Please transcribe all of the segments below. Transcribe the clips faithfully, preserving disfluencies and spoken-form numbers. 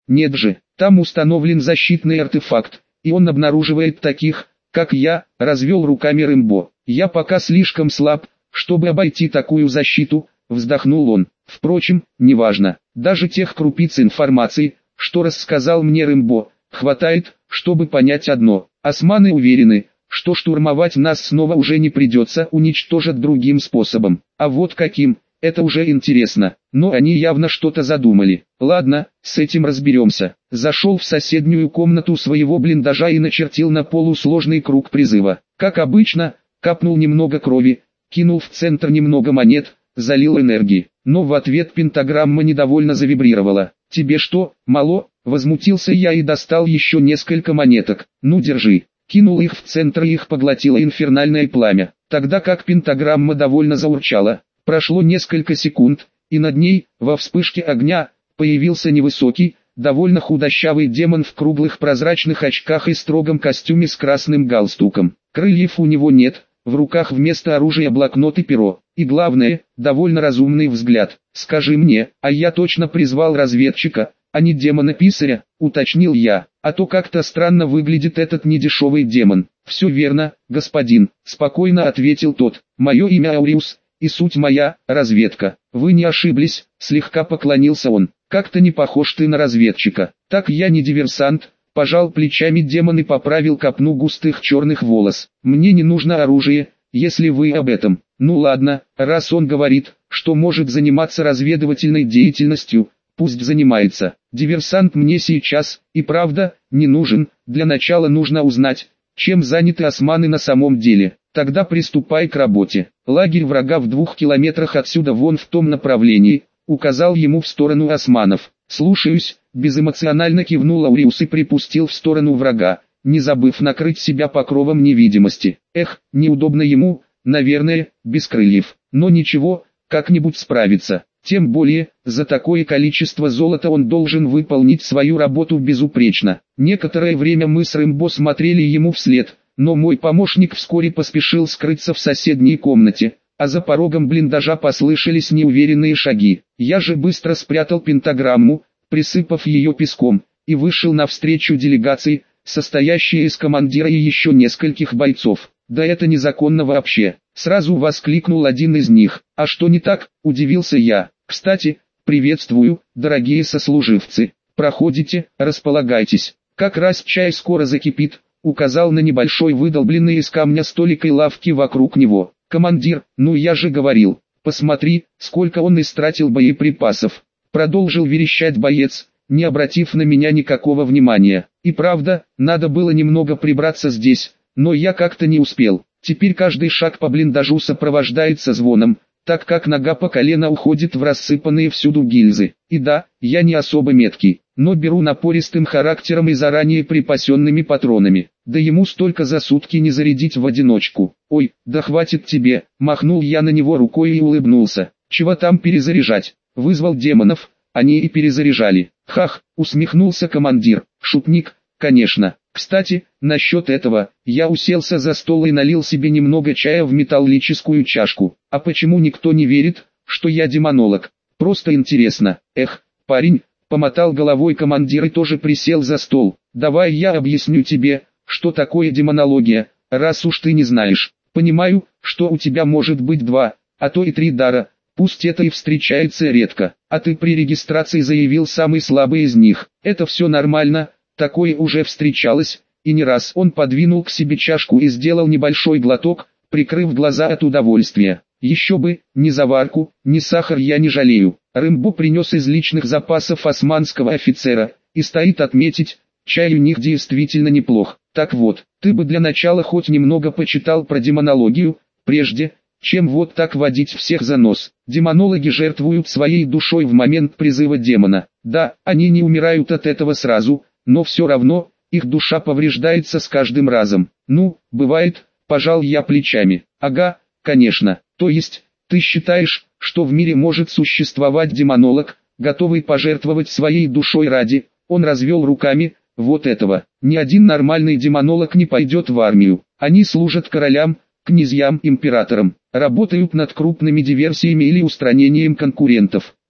Нет же, там установлен защитный артефакт, и он обнаруживает таких, как я, развел руками Рэмбо. Я пока слишком слаб, чтобы обойти такую защиту, вздохнул он. Впрочем, неважно, даже тех крупиц информации, что рассказал мне Рэмбо, хватает, чтобы понять одно. Османы уверены, что штурмовать нас снова уже не придется, уничтожат другим способом. А вот каким, это уже интересно, но они явно что-то задумали. Ладно, с этим разберемся. Зашел в соседнюю комнату своего блиндажа и начертил на полу сложный круг призыва. Как обычно, капнул немного крови, кинул в центр немного монет, залил энергии. Но в ответ пентаграмма недовольно завибрировала. «Тебе что, мало?» — возмутился я и достал еще несколько монеток. «Ну держи». Кинул их в центр и их поглотило инфернальное пламя. Тогда как пентаграмма довольно заурчала. Прошло несколько секунд, и над ней, во вспышке огня, появился невысокий, довольно худощавый демон в круглых прозрачных очках и строгом костюме с красным галстуком. Крыльев у него нет, в руках вместо оружия блокнот и перо. И главное, довольно разумный взгляд. «Скажи мне, а я точно призвал разведчика, а не демона-писаря», — уточнил я, «а то как-то странно выглядит этот недешевый демон». «Все верно, господин», — спокойно ответил тот, «мое имя Ауриус, и суть моя — разведка». «Вы не ошиблись», — слегка поклонился он, «как-то не похож ты на разведчика». «Так я не диверсант», — пожал плечами демон и поправил копну густых черных волос. «Мне не нужно оружие, если вы об этом». «Ну ладно, раз он говорит, что может заниматься разведывательной деятельностью, пусть занимается. Диверсант мне сейчас, и правда, не нужен. Для начала нужно узнать, чем заняты османы на самом деле. Тогда приступай к работе. Лагерь врага в двух километрах отсюда вон в том направлении», — указал ему в сторону османов. «Слушаюсь», — безэмоционально кивнул Ауриус и припустил в сторону врага, не забыв накрыть себя покровом невидимости. Эх, неудобно ему, наверное, без крыльев. Но ничего, как-нибудь справится. Тем более, за такое количество золота он должен выполнить свою работу безупречно. Некоторое время мы с Рэмбо смотрели ему вслед, но мой помощник вскоре поспешил скрыться в соседней комнате, а за порогом блиндажа послышались неуверенные шаги. Я же быстро спрятал пентаграмму, присыпав ее песком, и вышел навстречу делегации, состоящей из командира и еще нескольких бойцов. «Да это незаконно вообще!» — сразу воскликнул один из них. «А что не так?» — удивился я. «Кстати, приветствую, дорогие сослуживцы. Проходите, располагайтесь. Как раз чай скоро закипит», — указал на небольшой выдолбленный из камня столик и лавки вокруг него. «Командир, ну я же говорил, посмотри, сколько он истратил боеприпасов», — продолжил верещать боец, не обратив на меня никакого внимания. «И правда, надо было немного прибраться здесь, но я как-то не успел. Теперь каждый шаг по блиндажу сопровождается звоном, так как нога по колено уходит в рассыпанные всюду гильзы. И да, я не особо меткий, но беру напористым характером и заранее припасенными патронами. Да ему столько за сутки не зарядить в одиночку». «Ой, да хватит тебе», — махнул я на него рукой и улыбнулся. «Чего там перезаряжать?» Вызвал демонов, они и перезаряжали. «Хах», — усмехнулся командир, — «шутник, конечно». Кстати, насчет этого, я уселся за стол и налил себе немного чая в металлическую чашку. А почему никто не верит, что я демонолог? Просто интересно. Эх, парень, помотал головой командир и тоже присел за стол. Давай я объясню тебе, что такое демонология, раз уж ты не знаешь. Понимаю, что у тебя может быть два, а то и три дара, пусть это и встречается редко. А ты при регистрации заявил самый слабый из них. Это все нормально. Такое уже встречалось, и не раз. Он подвинул к себе чашку и сделал небольшой глоток, прикрыв глаза от удовольствия. Еще бы, ни заварку, ни сахар я не жалею. Рэмбо принес из личных запасов османского офицера, и стоит отметить, чай у них действительно неплох. Так вот, ты бы для начала хоть немного почитал про демонологию, прежде, чем вот так водить всех за нос. Демонологи жертвуют своей душой в момент призыва демона. Да, они не умирают от этого сразу, но все равно, их душа повреждается с каждым разом. Ну, бывает, пожал я плечами. Ага, конечно. То есть, ты считаешь, что в мире может существовать демонолог, готовый пожертвовать своей душой ради? Он развел руками. Вот этого. Ни один нормальный демонолог не пойдет в армию. Они служат королям, князьям, императорам, работают над крупными диверсиями или устранением конкурентов.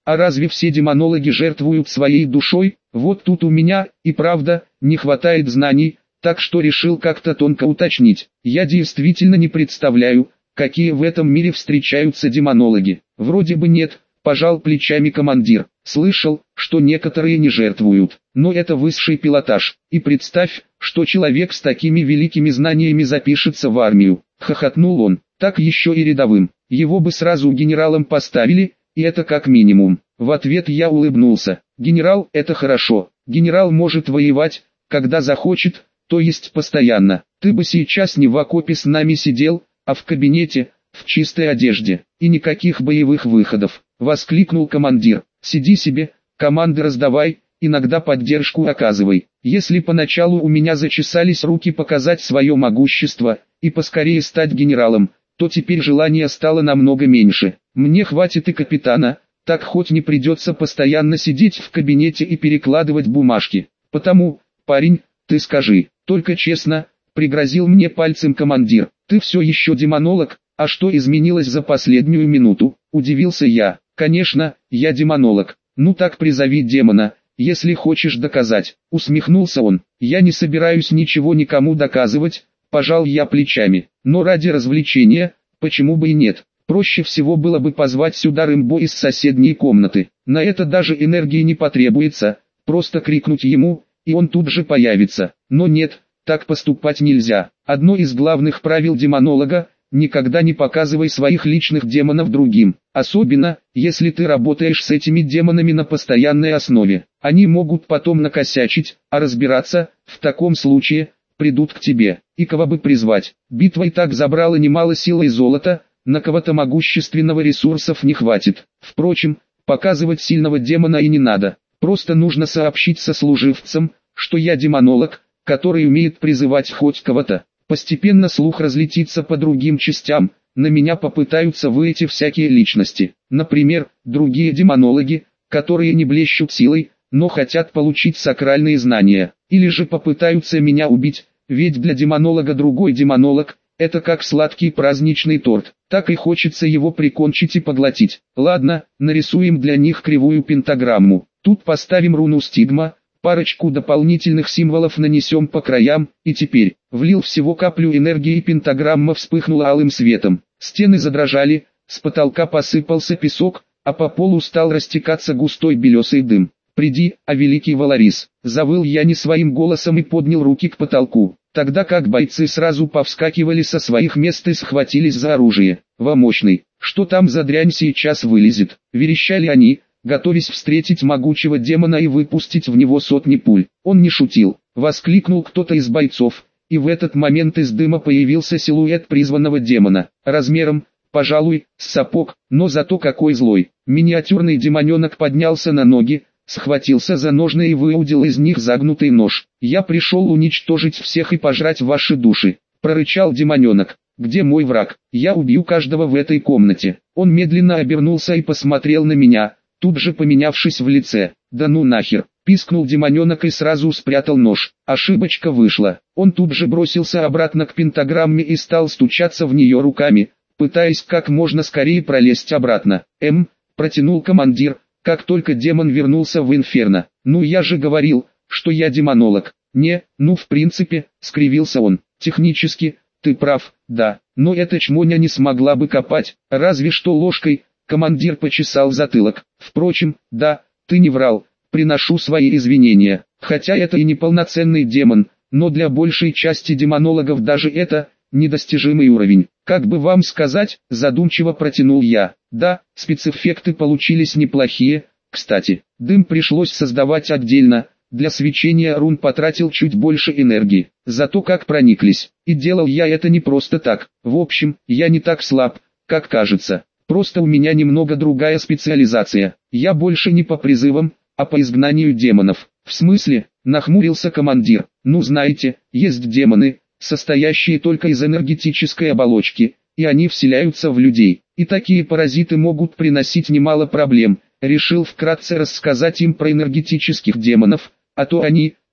А разве все демонологи жертвуют своей душой? Вот тут у меня, и правда, не хватает знаний, так что решил как-то тонко уточнить. Я действительно не представляю, какие в этом мире встречаются демонологи. Вроде бы нет, пожал плечами командир. Слышал, что некоторые не жертвуют, но это высший пилотаж. И представь, что человек с такими великими знаниями запишется в армию. Хохотнул он. Так еще и рядовым. Его бы сразу генералом поставили, и это как минимум. В ответ я улыбнулся. Генерал – это хорошо. Генерал может воевать, когда захочет, то есть постоянно. Ты бы сейчас не в окопе с нами сидел, а в кабинете, в чистой одежде. И никаких боевых выходов. Воскликнул командир. Сиди себе, команды раздавай, иногда поддержку оказывай. Если поначалу у меня зачесались руки показать свое могущество, и поскорее стать генералом, то теперь желание стало намного меньше. Мне хватит и капитана, так хоть не придется постоянно сидеть в кабинете и перекладывать бумажки. Потому, парень, ты скажи, только честно, пригрозил мне пальцем командир, ты все еще демонолог, а что изменилось за последнюю минуту, удивился я. Конечно, я демонолог, ну так призови демона, если хочешь доказать, усмехнулся он. Я не собираюсь ничего никому доказывать, пожал я плечами, но ради развлечения, почему бы и нет. Проще всего было бы позвать сюда Рэмбо из соседней комнаты. На это даже энергии не потребуется, просто крикнуть ему, и он тут же появится. Но нет, так поступать нельзя. Одно из главных правил демонолога – никогда не показывай своих личных демонов другим. Особенно, если ты работаешь с этими демонами на постоянной основе. Они могут потом накосячить, а разбираться, в таком случае, придут к тебе. И кого бы призвать? Битва и так забрала немало силы и золота, на кого-то могущественного ресурсов не хватит. Впрочем, показывать сильного демона и не надо. Просто нужно сообщить сослуживцам, что я демонолог, который умеет призывать хоть кого-то. Постепенно слух разлетится по другим частям, на меня попытаются выйти всякие личности. Например, другие демонологи, которые не блещут силой, но хотят получить сакральные знания. Или же попытаются меня убить, ведь для демонолога другой демонолог – это как сладкий праздничный торт, так и хочется его прикончить и поглотить. Ладно, нарисуем для них кривую пентаграмму. Тут поставим руну стигма, парочку дополнительных символов нанесем по краям, и теперь, влил всего каплю энергии и пентаграмма вспыхнула алым светом. Стены задрожали, с потолка посыпался песок, а по полу стал растекаться густой белесый дым. «Приди, а великий Валарис!» Завыл я не своим голосом и поднял руки к потолку, тогда как бойцы сразу повскакивали со своих мест и схватились за оружие. «Во мощный, что там за дрянь сейчас вылезет?» Верещали они, готовясь встретить могучего демона и выпустить в него сотни пуль. Он не шутил, воскликнул кто-то из бойцов, и в этот момент из дыма появился силуэт призванного демона, размером, пожалуй, с сапог, но зато какой злой. Миниатюрный демоненок поднялся на ноги, схватился за ножны и выудил из них загнутый нож. «Я пришел уничтожить всех и пожрать ваши души», — прорычал демоненок. «Где мой враг? Я убью каждого в этой комнате». Он медленно обернулся и посмотрел на меня, тут же поменявшись в лице. «Да ну нахер!» — пискнул демоненок и сразу спрятал нож. Ошибочка вышла. Он тут же бросился обратно к пентаграмме и стал стучаться в нее руками, пытаясь как можно скорее пролезть обратно. «Эм», — протянул командир, как только демон вернулся в инферно. «Ну я же говорил, что я демонолог». «Не, ну в принципе», — скривился он, — «технически, ты прав, да, но эта чмоня не смогла бы копать, разве что ложкой». Командир почесал затылок. «Впрочем, да, ты не врал, приношу свои извинения, хотя это и не полноценный демон, но для большей части демонологов даже это недостижимый уровень. Как бы вам сказать?» — задумчиво протянул я. «Да, спецэффекты получились неплохие, кстати, дым пришлось создавать отдельно, для свечения рун потратил чуть больше энергии, зато как прониклись, и делал я это не просто так. В общем, я не так слаб, как кажется. Просто у меня немного другая специализация. Я больше не по призывам, а по изгнанию демонов». «В смысле?» — нахмурился командир. «Ну знаете, есть демоны, состоящие только из энергетической оболочки, и они вселяются в людей. И такие паразиты могут приносить немало проблем». Решил вкратце рассказать им про энергетических демонов, а то они,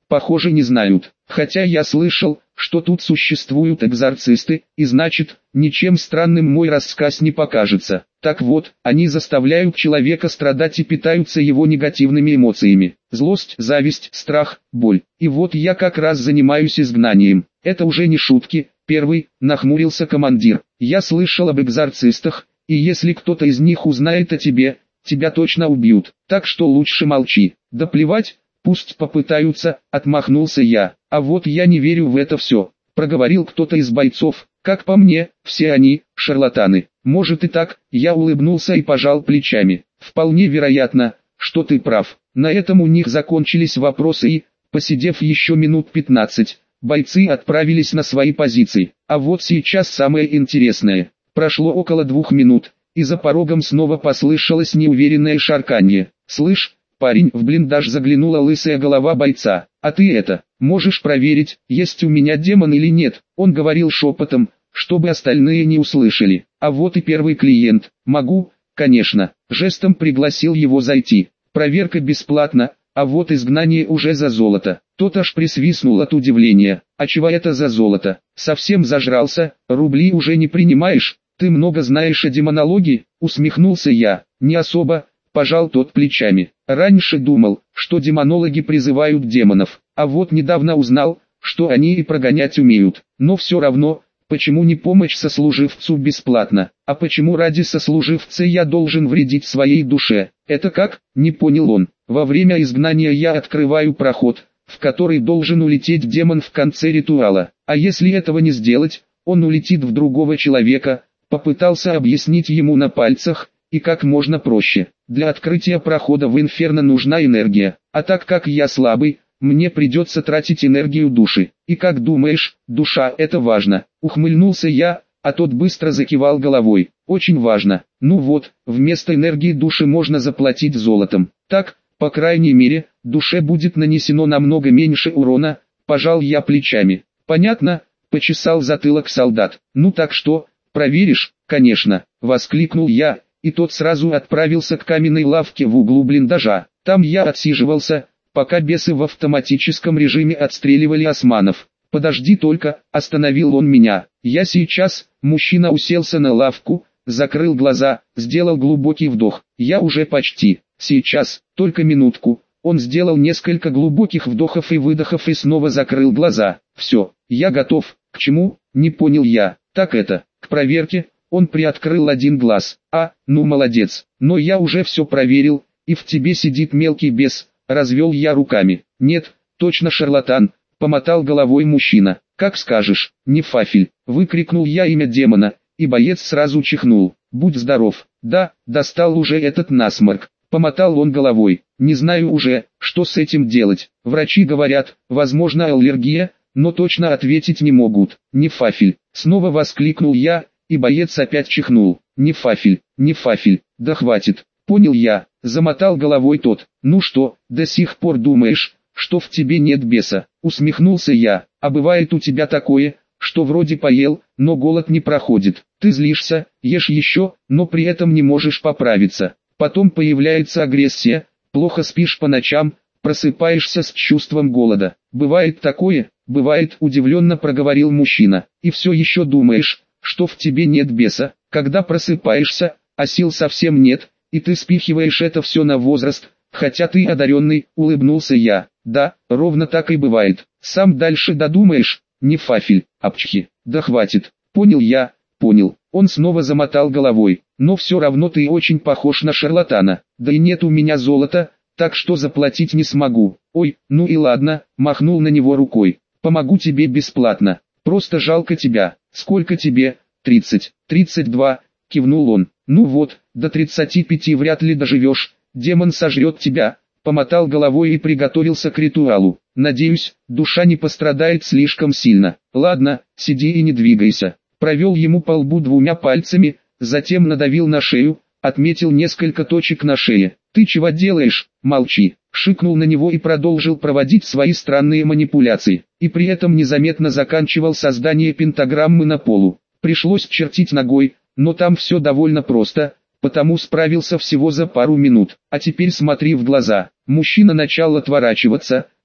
похоже, не знают. Хотя я слышал, что тут существуют экзорцисты, и значит, ничем странным мой рассказ не покажется. Так вот, они заставляют человека страдать и питаются его негативными эмоциями. Злость, зависть, страх, боль. И вот я как раз занимаюсь изгнанием. Это уже не шутки. Первый, нахмурился командир. Я слышал об экзорцистах, и если кто-то из них узнает о тебе, тебя точно убьют. Так что лучше молчи. Да плевать, пусть попытаются, отмахнулся я. А вот я не верю в это все. Проговорил кто-то из бойцов. Как по мне, все они – шарлатаны. Может и так, я улыбнулся и пожал плечами. Вполне вероятно, что ты прав. На этом у них закончились вопросы и, посидев еще минут пятнадцать, бойцы отправились на свои позиции. А вот сейчас самое интересное. Прошло около двух минут, и за порогом снова послышалось неуверенное шарканье. «Слышь, парень», в блиндаж заглянула лысая голова бойца. «А ты это, можешь проверить, есть у меня демон или нет?» Он говорил шепотом, чтобы остальные не услышали. А вот и первый клиент. «Могу, конечно». Жестом пригласил его зайти. Проверка бесплатна, а вот изгнание уже за золото. Тот аж присвистнул от удивления. «А чего это за золото? Совсем зажрался, рубли уже не принимаешь? Ты много знаешь о демонологии?» Усмехнулся я. «Не особо», пожал тот плечами. «Раньше думал, что демонологи призывают демонов, а вот недавно узнал, что они и прогонять умеют. Но все равно, почему не помочь сослуживцу бесплатно? А почему ради сослуживца я должен вредить своей душе? Это как?» Не понял он. «Во время изгнания я открываю проход, в который должен улететь демон в конце ритуала. А если этого не сделать, он улетит в другого человека». Попытался объяснить ему на пальцах, и как можно проще. Для открытия прохода в инферно нужна энергия, а так как я слабый, мне придется тратить энергию души. И как думаешь, душа — это важно? Ухмыльнулся я, а тот быстро закивал головой. Очень важно. Ну вот, вместо энергии души можно заплатить золотом. Так, по крайней мере, душе будет нанесено намного меньше урона, пожал я плечами. Понятно, почесал затылок солдат. Ну так что, проверишь? Конечно, воскликнул я, и тот сразу отправился к каменной лавке в углу блиндажа. Там я отсиживался, пока бесы в автоматическом режиме отстреливали османов. «Подожди только», остановил он меня. «Я сейчас». Мужчина уселся на лавку, закрыл глаза, сделал глубокий вдох. «Я уже почти. Сейчас, только минутку». Он сделал несколько глубоких вдохов и выдохов и снова закрыл глаза. «Все, я готов». «К чему?» Не понял я. «Так это, к проверке». Он приоткрыл один глаз. «А, ну молодец, но я уже все проверил, и в тебе сидит мелкий бес», развел я руками. «Нет, точно шарлатан», помотал головой мужчина. «Как скажешь, не фафель», выкрикнул я имя демона, и боец сразу чихнул. «Будь здоров». «Да, достал уже этот насморк», помотал он головой. «Не знаю уже, что с этим делать. Врачи говорят, возможно аллергия, но точно ответить не могут». «Не фафель», снова воскликнул я, и боец опять чихнул. «Не фафель, не фафель, да хватит». «Понял я», замотал головой тот. «Ну что, до сих пор думаешь, что в тебе нет беса?» Усмехнулся я. «А бывает у тебя такое, что вроде поел, но голод не проходит. Ты злишься, ешь еще, но при этом не можешь поправиться. Потом появляется агрессия, плохо спишь по ночам, просыпаешься с чувством голода. Бывает такое?» «Бывает», удивленно проговорил мужчина. «И все еще думаешь, что в тебе нет беса, когда просыпаешься, а сил совсем нет, и ты спихиваешь это все на возраст, хотя ты одаренный», улыбнулся я. «Да, ровно так и бывает. Сам дальше додумаешь?» «Не фафель, апчхи». «Да хватит». «Понял я, понял». Он снова замотал головой. «Но все равно ты очень похож на шарлатана. Да и нет у меня золота, так что заплатить не смогу». «Ой, ну и ладно», махнул на него рукой. «Помогу тебе бесплатно. Просто жалко тебя». «Сколько тебе?» «Тридцать». «Тридцать два», кивнул он. «Ну вот, до тридцати пяти вряд ли доживешь, демон сожрет тебя», помотал головой и приготовился к ритуалу. «Надеюсь, душа не пострадает слишком сильно. Ладно, сиди и не двигайся». Провел ему по лбу двумя пальцами, затем надавил на шею, отметил несколько точек на шее. «Ты чего делаешь? Молчи», шикнул на него и продолжил проводить свои странные манипуляции. И при этом незаметно заканчивал создание пентаграммы на полу. Пришлось чертить ногой, но там все довольно просто, потому справился всего за пару минут. «А теперь смотри в глаза». Мужчина начал отворачиваться,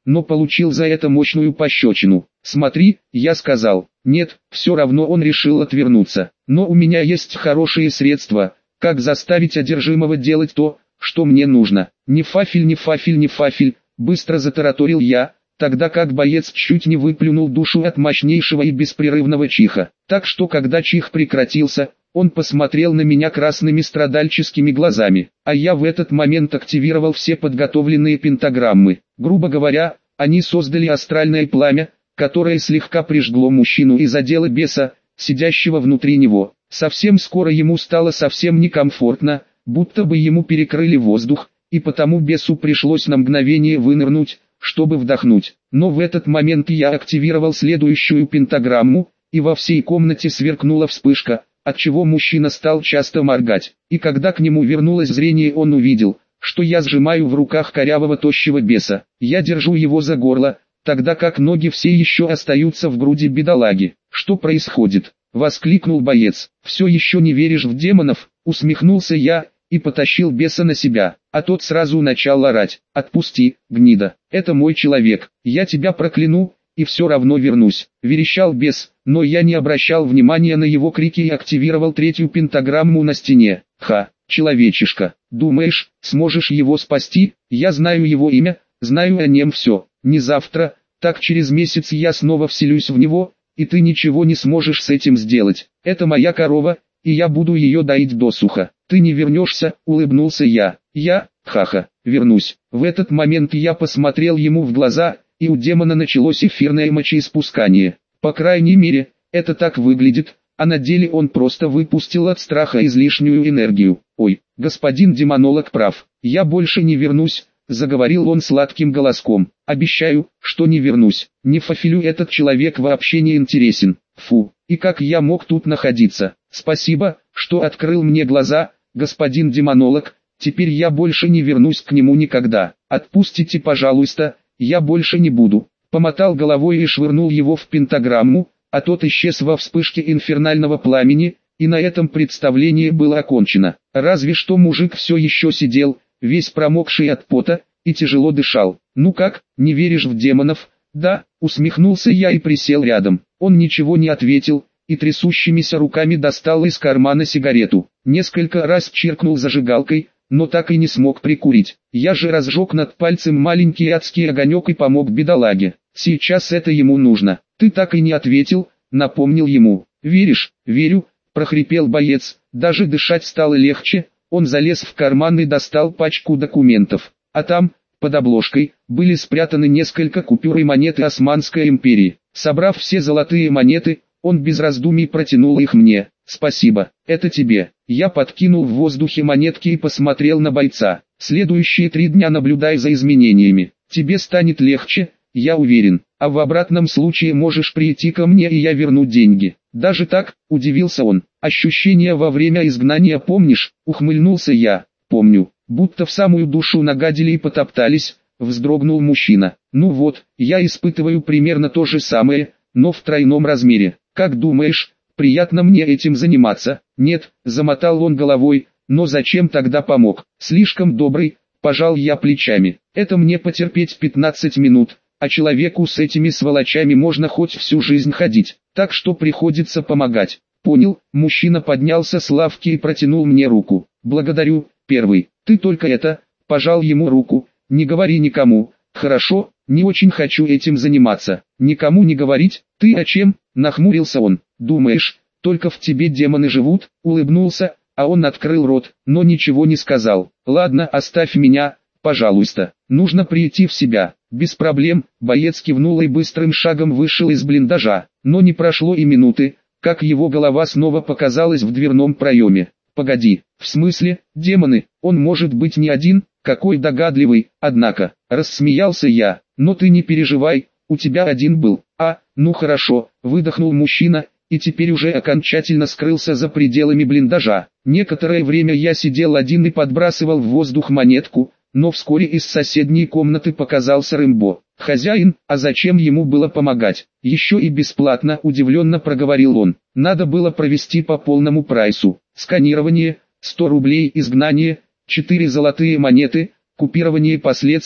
но получил за это мощную пощечину. «Смотри», я сказал. Нет, все равно он решил отвернуться. Но у меня есть хорошие средства, как заставить одержимого делать то, что мне нужно. «Не фафель, не фафель, не фафель», быстро затараторил я, тогда как боец чуть не выплюнул душу от мощнейшего и беспрерывного чиха. Так что когда чих прекратился, он посмотрел на меня красными страдальческими глазами, а я в этот момент активировал все подготовленные пентаграммы. Грубо говоря, они создали астральное пламя, которое слегка прижгло мужчину и задело беса, сидящего внутри него. Совсем скоро ему стало совсем некомфортно, будто бы ему перекрыли воздух, и потому бесу пришлось на мгновение вынырнуть, чтобы вдохнуть. Но в этот момент я активировал следующую пентаграмму, и во всей комнате сверкнула вспышка, отчего мужчина стал часто моргать. И когда к нему вернулось зрение, он увидел, что я сжимаю в руках корявого тощего беса. Я держу его за горло, тогда как ноги все еще остаются в груди бедолаги. «Что происходит?» — воскликнул боец. «Все еще не веришь в демонов?» — усмехнулся я и потащил беса на себя, а тот сразу начал орать. «Отпусти, гнида, это мой человек, я тебя прокляну, и все равно вернусь», — верещал бес, но я не обращал внимания на его крики и активировал третью пентаграмму на стене. «Ха, человечишка, думаешь, сможешь его спасти? Я знаю его имя, знаю о нем все. Не завтра, так через месяц я снова вселюсь в него, и ты ничего не сможешь с этим сделать. Это моя корова, и я буду ее доить досуха. Ты не вернешься», — улыбнулся я. «Я, ха-ха, вернусь». В этот момент я посмотрел ему в глаза, и у демона началось эфирное мочеиспускание. По крайней мере, это так выглядит, а на деле он просто выпустил от страха излишнюю энергию. «Ой, господин демонолог прав, я больше не вернусь», — заговорил он сладким голоском. «Обещаю, что не вернусь. Не фафелю, этот человек вообще не интересен. Фу, и как я мог тут находиться? Спасибо, что открыл мне глаза, господин демонолог, теперь я больше не вернусь к нему никогда. Отпустите, пожалуйста, я больше не буду». Помотал головой и швырнул его в пентаграмму, а тот исчез во вспышке инфернального пламени, и на этом представление было окончено. Разве что мужик все еще сидел, весь промокший от пота, и тяжело дышал. «Ну как, не веришь в демонов?» «Да», — усмехнулся я и присел рядом. Он ничего не ответил, и трясущимися руками достал из кармана сигарету. Несколько раз чиркнул зажигалкой, но так и не смог прикурить. Я же разжег над пальцем маленький адский огонек и помог бедолаге. Сейчас это ему нужно. «Ты так и не ответил», — напомнил ему. «Веришь?» «Верю», — прохрипел боец. Даже дышать стало легче. Он залез в карман и достал пачку документов. А там, под обложкой, были спрятаны несколько купюр и монеты Османской империи. Собрав все золотые монеты, он без раздумий протянул их мне. «Спасибо, это тебе». Я подкинул в воздухе монетки и посмотрел на бойца. «Следующие три дня наблюдай за изменениями. Тебе станет легче, я уверен. А в обратном случае можешь прийти ко мне, и я верну деньги». «Даже так?» – удивился он. «Ощущения во время изгнания помнишь?» – ухмыльнулся я. «Помню. Будто в самую душу нагадили и потоптались», – вздрогнул мужчина. «Ну вот, я испытываю примерно то же самое, но в тройном размере. Как думаешь, приятно мне этим заниматься?» «Нет», – замотал он головой, «но зачем тогда помог?» «Слишком добрый», – пожал я плечами. «Это мне потерпеть пятнадцать минут, а человеку с этими сволочами можно хоть всю жизнь ходить, так что приходится помогать». «Понял», – мужчина поднялся с лавки и протянул мне руку. «Благодарю, первый. Ты только это», – пожал ему руку, «не говори никому». «Хорошо, не очень хочу этим заниматься». «Никому не говорить? Ты о чем?» – нахмурился он. «Думаешь, только в тебе демоны живут?» – улыбнулся, а он открыл рот, но ничего не сказал. «Ладно, оставь меня, пожалуйста. Нужно прийти в себя». «Без проблем», – боец кивнул и быстрым шагом вышел из блиндажа. Но не прошло и минуты, как его голова снова показалась в дверном проеме. «Погоди, в смысле, демоны, он может быть не один? Какой догадливый!» «Однако», – рассмеялся я, – «но ты не переживай, у тебя один был». «А, ну хорошо», – выдохнул мужчина, и теперь уже окончательно скрылся за пределами блиндажа. Некоторое время я сидел один и подбрасывал в воздух монетку, но вскоре из соседней комнаты показался Рэмбо. «Хозяин, а зачем ему было помогать? Еще и бесплатно», – удивленно проговорил он. «Надо было провести по полному прайсу. Сканирование, сто рублей, изгнание, четыре золотые монеты, купирование последствий,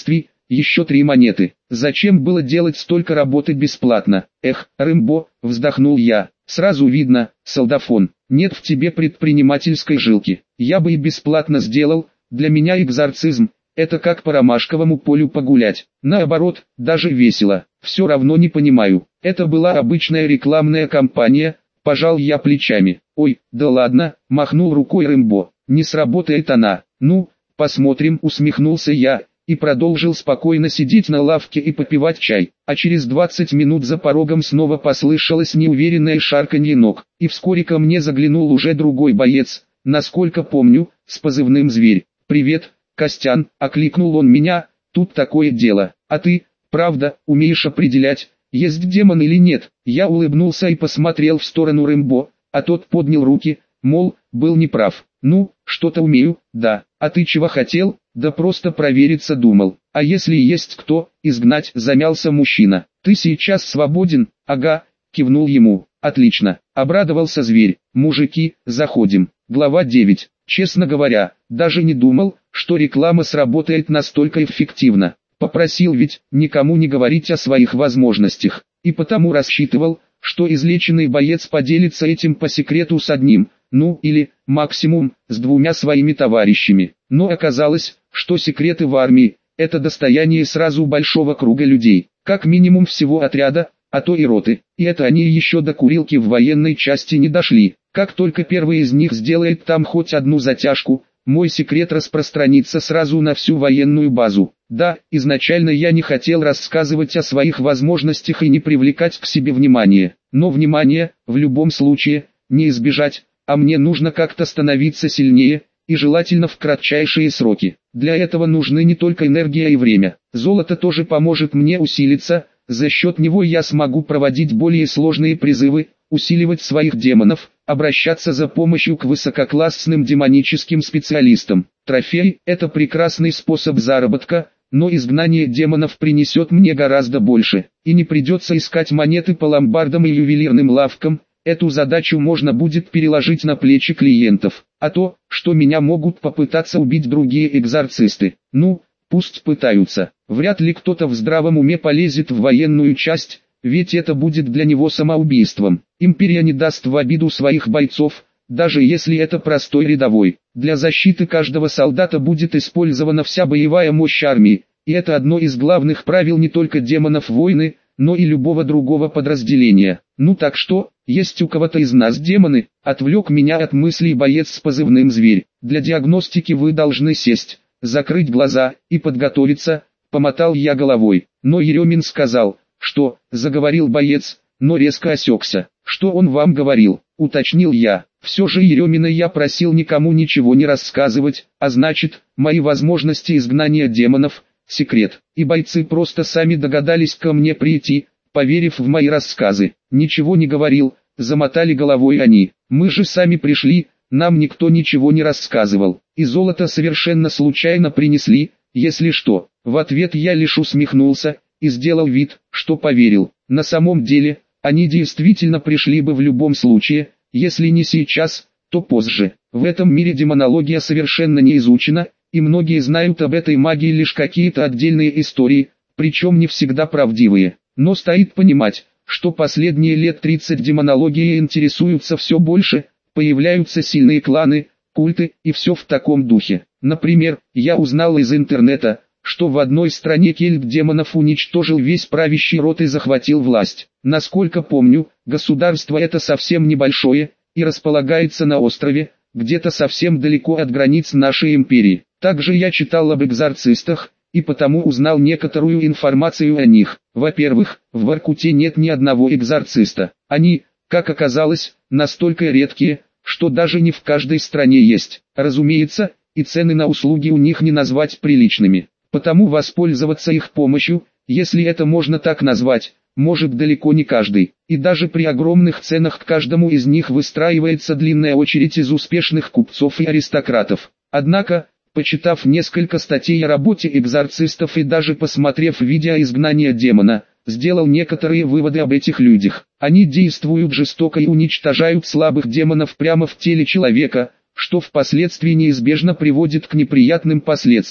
еще три монеты. Зачем было делать столько работы бесплатно? Эх, Рэмбо, вздохнул я. Сразу видно, солдафон, нет в тебе предпринимательской жилки. Я бы и бесплатно сделал, для меня экзорцизм – это как по ромашковому полю погулять. Наоборот, даже весело. Все равно не понимаю. Это была обычная рекламная кампания, пожал я плечами. Ой, да ладно, махнул рукой Рэмбо. Не сработает она. Ну, посмотрим, усмехнулся я и продолжил спокойно сидеть на лавке и попивать чай. А через двадцать минут за порогом снова послышалось неуверенное шарканье ног, и вскоре ко мне заглянул уже другой боец, насколько помню, с позывным «Зверь». «Привет, Костян», — окликнул он меня, — «тут такое дело, а ты, правда, умеешь определять, есть демон или нет?» Я улыбнулся и посмотрел в сторону Рэмбо, а тот поднял руки, мол, был неправ. «Ну, что-то умею, да, а ты чего хотел?» «Да просто провериться думал. А если есть кто, изгнать», — замялся мужчина. «Ты сейчас свободен?» «Ага», — кивнул ему. «Отлично», — обрадовался Зверь. «Мужики, заходим». Глава девять. Честно говоря, даже не думал, что реклама сработает настолько эффективно. Попросил ведь никому не говорить о своих возможностях. И потому рассчитывал, что излеченный боец поделится этим по секрету с одним, ну или, максимум, с двумя своими товарищами. Но оказалось, что секреты в армии – это достояние сразу большого круга людей, как минимум всего отряда, а то и роты. И это они еще до курилки в военной части не дошли. Как только первый из них сделает там хоть одну затяжку, мой секрет распространится сразу на всю военную базу. Да, изначально я не хотел рассказывать о своих возможностях и не привлекать к себе внимания. Но внимание, в любом случае, не избежать, а мне нужно как-то становиться сильнее, и желательно в кратчайшие сроки. Для этого нужны не только энергия и время. Золото тоже поможет мне усилиться, за счет него я смогу проводить более сложные призывы, усиливать своих демонов, обращаться за помощью к высококлассным демоническим специалистам. Трофей – это прекрасный способ заработка, но изгнание демонов принесет мне гораздо больше, и не придется искать монеты по ломбардам и ювелирным лавкам. Эту задачу можно будет переложить на плечи клиентов, а то, что меня могут попытаться убить другие экзорцисты, ну, пусть пытаются. Вряд ли кто-то в здравом уме полезет в военную часть, ведь это будет для него самоубийством. Империя не даст в обиду своих бойцов, даже если это простой рядовой. Для защиты каждого солдата будет использована вся боевая мощь армии, и это одно из главных правил не только демонов войны, но и любого другого подразделения. Ну так что, есть у кого-то из нас демоны? Отвлек меня от мыслей боец с позывным «Зверь». Для диагностики вы должны сесть, закрыть глаза и подготовиться, помотал я головой. Но Еремин сказал, что, заговорил боец, но резко осекся. Что он вам говорил, уточнил я. Все же Еремина я просил никому ничего не рассказывать, а значит, мои возможности изгнания демонов – секрет, и бойцы просто сами догадались ко мне прийти, поверив в мои рассказы. Ничего не говорил, замотали головой они. Мы же сами пришли, нам никто ничего не рассказывал, и золото совершенно случайно принесли, если что. В ответ я лишь усмехнулся и сделал вид, что поверил. На самом деле, они действительно пришли бы в любом случае, если не сейчас, то позже. В этом мире демонология совершенно не изучена, и многие знают об этой магии лишь какие-то отдельные истории, причем не всегда правдивые. Но стоит понимать, что последние лет тридцать демонологией интересуются все больше, появляются сильные кланы, культы и все в таком духе. Например, я узнал из интернета, что в одной стране кельт демонов уничтожил весь правящий род и захватил власть. Насколько помню, государство это совсем небольшое, и располагается на острове, где-то совсем далеко от границ нашей империи. Также я читал об экзорцистах, и потому узнал некоторую информацию о них. Во-первых, в Воркуте нет ни одного экзорциста. Они, как оказалось, настолько редкие, что даже не в каждой стране есть. Разумеется, и цены на услуги у них не назвать приличными. Потому воспользоваться их помощью, если это можно так назвать, может далеко не каждый. И даже при огромных ценах к каждому из них выстраивается длинная очередь из успешных купцов и аристократов. Однако, почитав несколько статей о работе экзорцистов и даже посмотрев видео изгнания демона, сделал некоторые выводы об этих людях. Они действуют жестоко и уничтожают слабых демонов прямо в теле человека, что впоследствии неизбежно приводит к неприятным последствиям.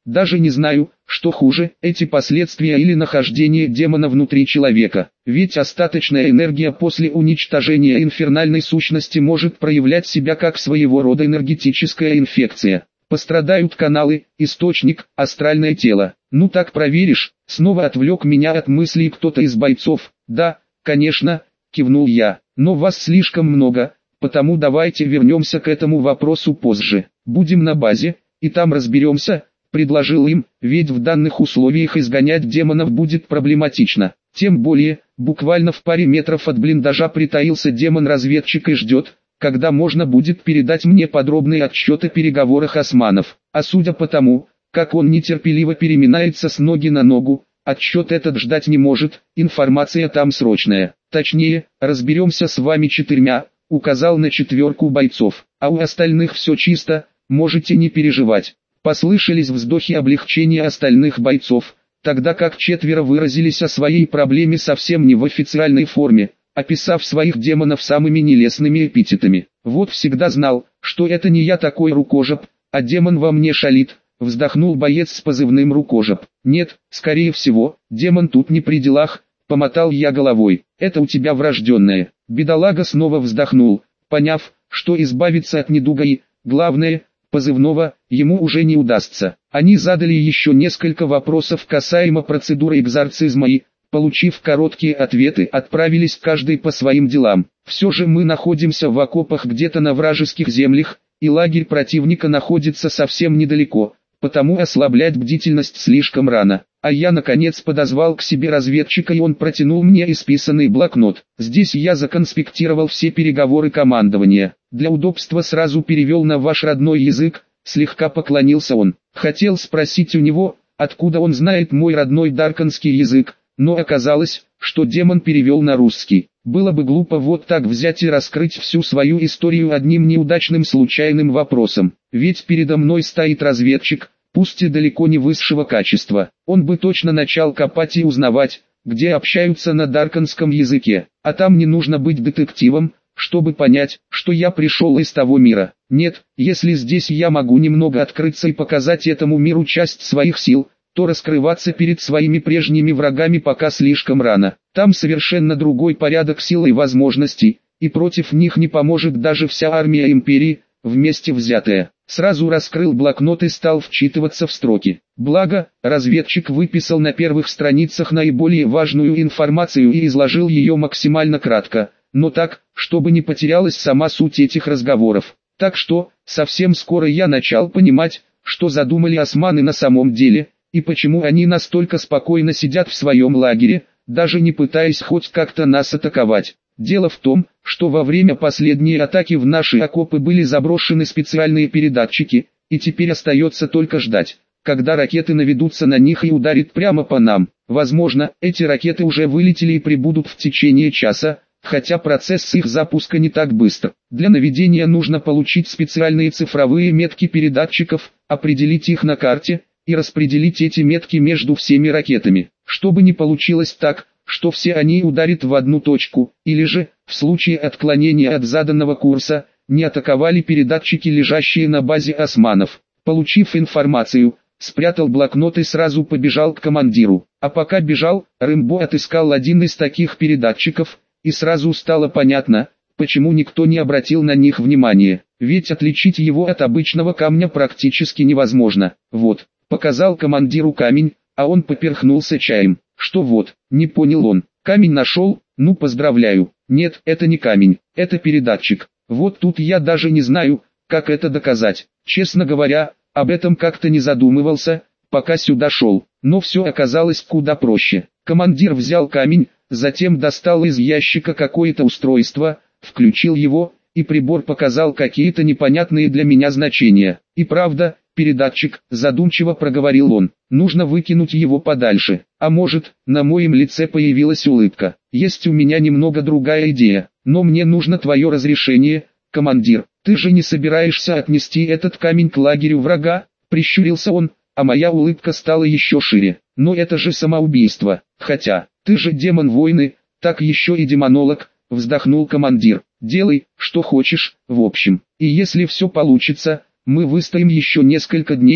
Даже не знаю, что хуже, эти последствия или нахождение демона внутри человека. Ведь остаточная энергия после уничтожения инфернальной сущности может проявлять себя как своего рода энергетическая инфекция. Пострадают каналы, источник, астральное тело. Ну так проверишь, снова отвлек меня от мыслей кто-то из бойцов. Да, конечно, кивнул я, но вас слишком много, потому давайте вернемся к этому вопросу позже. Будем на базе, и там разберемся, предложил им, ведь в данных условиях изгонять демонов будет проблематично. Тем более, буквально в паре метров от блиндажа притаился демон-разведчик и ждет, когда можно будет передать мне подробный отчет о переговорах османов. А судя по тому, как он нетерпеливо переминается с ноги на ногу, отчет этот ждать не может, информация там срочная. Точнее, разберемся с вами четырьмя, указал на четверку бойцов, а у остальных все чисто, можете не переживать. Послышались вздохи облегчения остальных бойцов, тогда как четверо выразились о своей проблеме совсем не в официальной форме, описав своих демонов самыми нелестными эпитетами. Вот всегда знал, что это не я такой рукожоп, а демон во мне шалит, вздохнул боец с позывным рукожоп. Нет, скорее всего, демон тут не при делах, помотал я головой. Это у тебя врожденное. Бедолага снова вздохнул, поняв, что избавиться от недуга и, главное, позывного, ему уже не удастся. Они задали еще несколько вопросов касаемо процедуры экзорцизма и, получив короткие ответы, отправились каждый по своим делам. Все же мы находимся в окопах где-то на вражеских землях, и лагерь противника находится совсем недалеко, потому ослаблять бдительность слишком рано. А я наконец подозвал к себе разведчика, и он протянул мне исписанный блокнот. Здесь я законспектировал все переговоры командования. Для удобства сразу перевел на ваш родной язык, слегка поклонился он. Хотел спросить у него, откуда он знает мой родной дарканский язык, но оказалось, что демон перевел на русский. Было бы глупо вот так взять и раскрыть всю свою историю одним неудачным случайным вопросом. Ведь передо мной стоит разведчик, пусть и далеко не высшего качества. Он бы точно начал копать и узнавать, где общаются на дарканском языке. А там не нужно быть детективом, чтобы понять, что я пришел из того мира. Нет, если здесь я могу немного открыться и показать этому миру часть своих сил, то раскрываться перед своими прежними врагами пока слишком рано. Там совершенно другой порядок сил и возможностей, и против них не поможет даже вся армия империи, вместе взятая. Сразу раскрыл блокнот и стал вчитываться в строки. Благо, разведчик выписал на первых страницах наиболее важную информацию и изложил ее максимально кратко, но так, чтобы не потерялась сама суть этих разговоров. Так что, совсем скоро я начал понимать, что задумали османы на самом деле, и почему они настолько спокойно сидят в своем лагере, даже не пытаясь хоть как-то нас атаковать. Дело в том, что во время последней атаки в наши окопы были заброшены специальные передатчики, и теперь остается только ждать, когда ракеты наведутся на них и ударят прямо по нам. Возможно, эти ракеты уже вылетели и прибудут в течение часа, хотя процесс их запуска не так быстр. Для наведения нужно получить специальные цифровые метки передатчиков, определить их на карте, и распределить эти метки между всеми ракетами, чтобы не получилось так, что все они ударят в одну точку, или же, в случае отклонения от заданного курса, не атаковали передатчики, лежащие на базе османов. Получив информацию, спрятал блокнот и сразу побежал к командиру. А пока бежал, Рэмбо отыскал один из таких передатчиков, и сразу стало понятно, почему никто не обратил на них внимания, ведь отличить его от обычного камня практически невозможно. Вот. Показал командиру камень, а он поперхнулся чаем. Что вот, не понял он. Камень нашел? Ну поздравляю. Нет, это не камень, это передатчик. Вот тут я даже не знаю, как это доказать. Честно говоря, об этом как-то не задумывался, пока сюда шел. Но все оказалось куда проще. Командир взял камень, затем достал из ящика какое-то устройство, включил его, и прибор показал какие-то непонятные для меня значения. И правда, передатчик, задумчиво проговорил он, нужно выкинуть его подальше. А может, на моем лице появилась улыбка. Есть у меня немного другая идея, но мне нужно твое разрешение, командир. Ты же не собираешься отнести этот камень к лагерю врага? Прищурился он, а моя улыбка стала еще шире. Но это же самоубийство. Хотя, ты же демон войны, так еще и демонолог, вздохнул командир. Делай, что хочешь, в общем. И если все получится, мы выстоим еще несколько дней,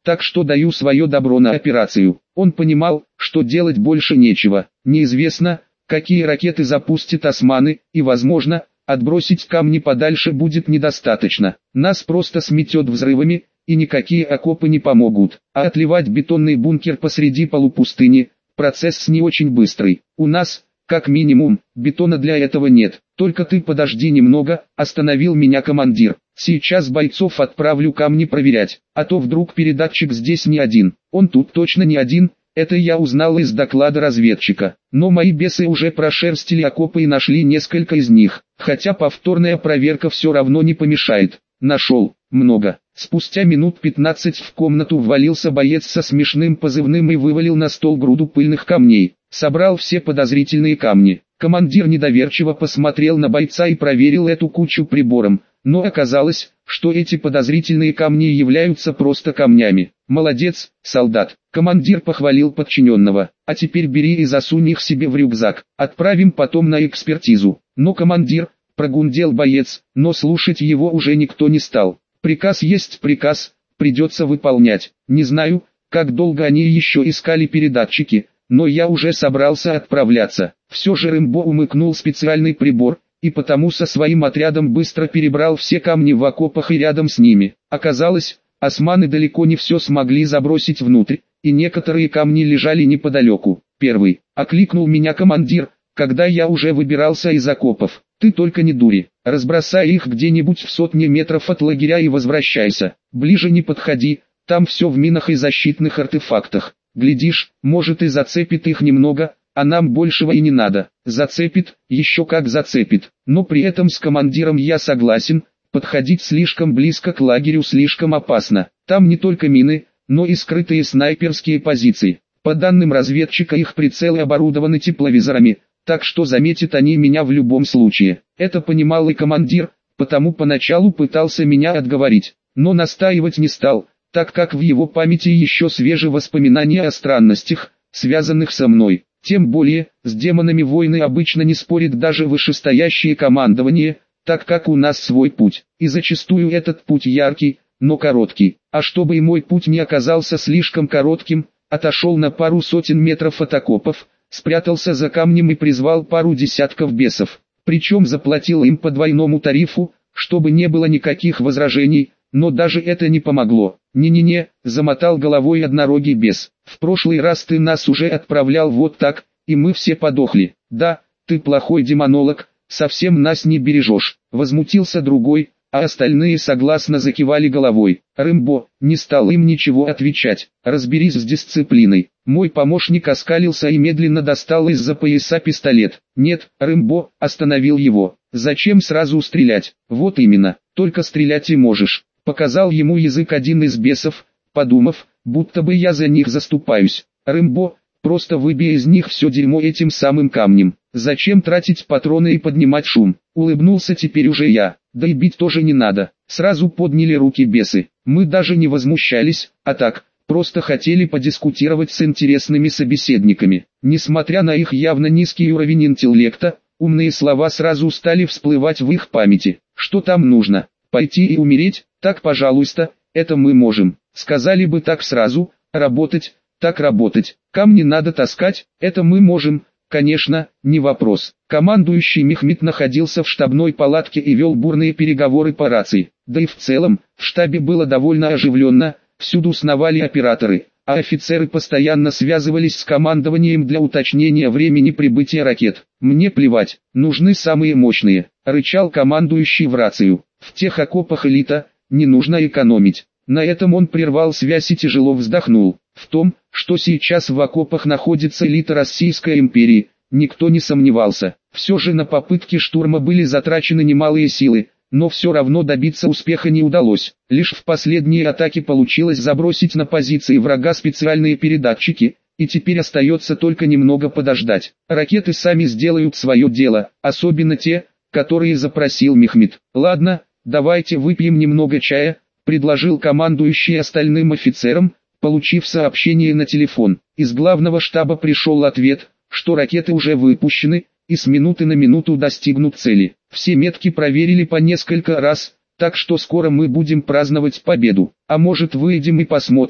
так что даю свое добро на операцию. Он понимал, что делать больше нечего. Неизвестно, какие ракеты запустят османы, и возможно, отбросить камни подальше будет недостаточно. Нас просто сметет взрывами, и никакие окопы не помогут. А отливать бетонный бункер посреди полупустыни – процесс не очень быстрый. У нас, как минимум, бетона для этого нет. Только ты подожди немного, остановил меня командир. Сейчас бойцов отправлю камни проверять, а то вдруг передатчик здесь не один. Он тут точно не один, это я узнал из доклада разведчика. Но мои бесы уже прошерстили окопы и нашли несколько из них. Хотя повторная проверка все равно не помешает. Нашел. Много. Спустя минут пятнадцать в комнату ввалился боец со смешным позывным и вывалил на стол груду пыльных камней. Собрал все подозрительные камни. Командир недоверчиво посмотрел на бойца и проверил эту кучу прибором, но оказалось, что эти подозрительные камни являются просто камнями. «Молодец, солдат!» Командир похвалил подчиненного. «А теперь бери и засунь их себе в рюкзак. Отправим потом на экспертизу». «Но командир...» — прогундел боец, но слушать его уже никто не стал. «Приказ есть приказ, придется выполнять. Не знаю, как долго они еще искали передатчики, но я уже собрался отправляться». Все же Рэмбо умыкнул специальный прибор, и потому со своим отрядом быстро перебрал все камни в окопах и рядом с ними. Оказалось, османы далеко не все смогли забросить внутрь, и некоторые камни лежали неподалеку. «Первый», — окликнул меня командир, когда я уже выбирался из окопов. «Ты только не дури, разбросай их где-нибудь в сотне метров от лагеря и возвращайся. Ближе не подходи, там все в минах и защитных артефактах. Глядишь, может и зацепит их немного, а нам большего и не надо». Зацепит, еще как зацепит. Но при этом с командиром я согласен, подходить слишком близко к лагерю слишком опасно. Там не только мины, но и скрытые снайперские позиции. По данным разведчика, их прицелы оборудованы тепловизорами, так что заметят они меня в любом случае. Это понимал и командир, потому поначалу пытался меня отговорить, но настаивать не стал, так как в его памяти еще свежи воспоминания о странностях, связанных со мной. Тем более, с демонами войны обычно не спорит даже вышестоящее командование, так как у нас свой путь, и зачастую этот путь яркий, но короткий. А чтобы и мой путь не оказался слишком коротким, отошел на пару сотен метров от окопов, спрятался за камнем и призвал пару десятков бесов. Причем заплатил им по двойному тарифу, чтобы не было никаких возражений, но даже это не помогло. «Не-не-не», — замотал головой однорогий бес. «В прошлый раз ты нас уже отправлял вот так, и мы все подохли». «Да, ты плохой демонолог, совсем нас не бережешь», — возмутился другой, а остальные согласно закивали головой. Рэмбо не стал им ничего отвечать. «Разберись с дисциплиной». Мой помощник оскалился и медленно достал из-за пояса пистолет. «Нет», — Рэмбо остановил его. «Зачем сразу стрелять?» «Вот именно, только стрелять и можешь». Показал ему язык один из бесов, подумав, будто бы я за них заступаюсь. «Рэмбо, просто выбей из них все дерьмо этим самым камнем. Зачем тратить патроны и поднимать шум?» Улыбнулся теперь уже я. «Да и бить тоже не надо». Сразу подняли руки бесы. Мы даже не возмущались, а так, просто хотели подискутировать с интересными собеседниками. Несмотря на их явно низкий уровень интеллекта, умные слова сразу стали всплывать в их памяти. «Что там нужно? Пойти и умереть? Так, пожалуйста, это мы можем». Сказали бы так сразу: «Работать, так работать». «Камни надо таскать, это мы можем». Конечно, не вопрос. Командующий Мехмед находился в штабной палатке и вел бурные переговоры по рации. Да и в целом, в штабе было довольно оживленно, всюду сновали операторы, а офицеры постоянно связывались с командованием для уточнения времени прибытия ракет. «Мне плевать, нужны самые мощные», — рычал командующий в рацию. «В тех окопах элита, не нужно экономить». На этом он прервал связь и тяжело вздохнул. В том, что сейчас в окопах находится элита Российской империи, никто не сомневался. Все же на попытки штурма были затрачены немалые силы, но все равно добиться успеха не удалось. Лишь в последней атаке получилось забросить на позиции врага специальные передатчики, и теперь остается только немного подождать. Ракеты сами сделают свое дело, особенно те, которые запросил Мехмед. «Ладно, давайте выпьем немного чая», — предложил командующий остальным офицерам, получив сообщение на телефон. Из главного штаба пришел ответ, что ракеты уже выпущены, и с минуты на минуту достигнут цели. Все метки проверили по несколько раз, так что скоро мы будем праздновать победу. «А может, выйдем и посмотрим,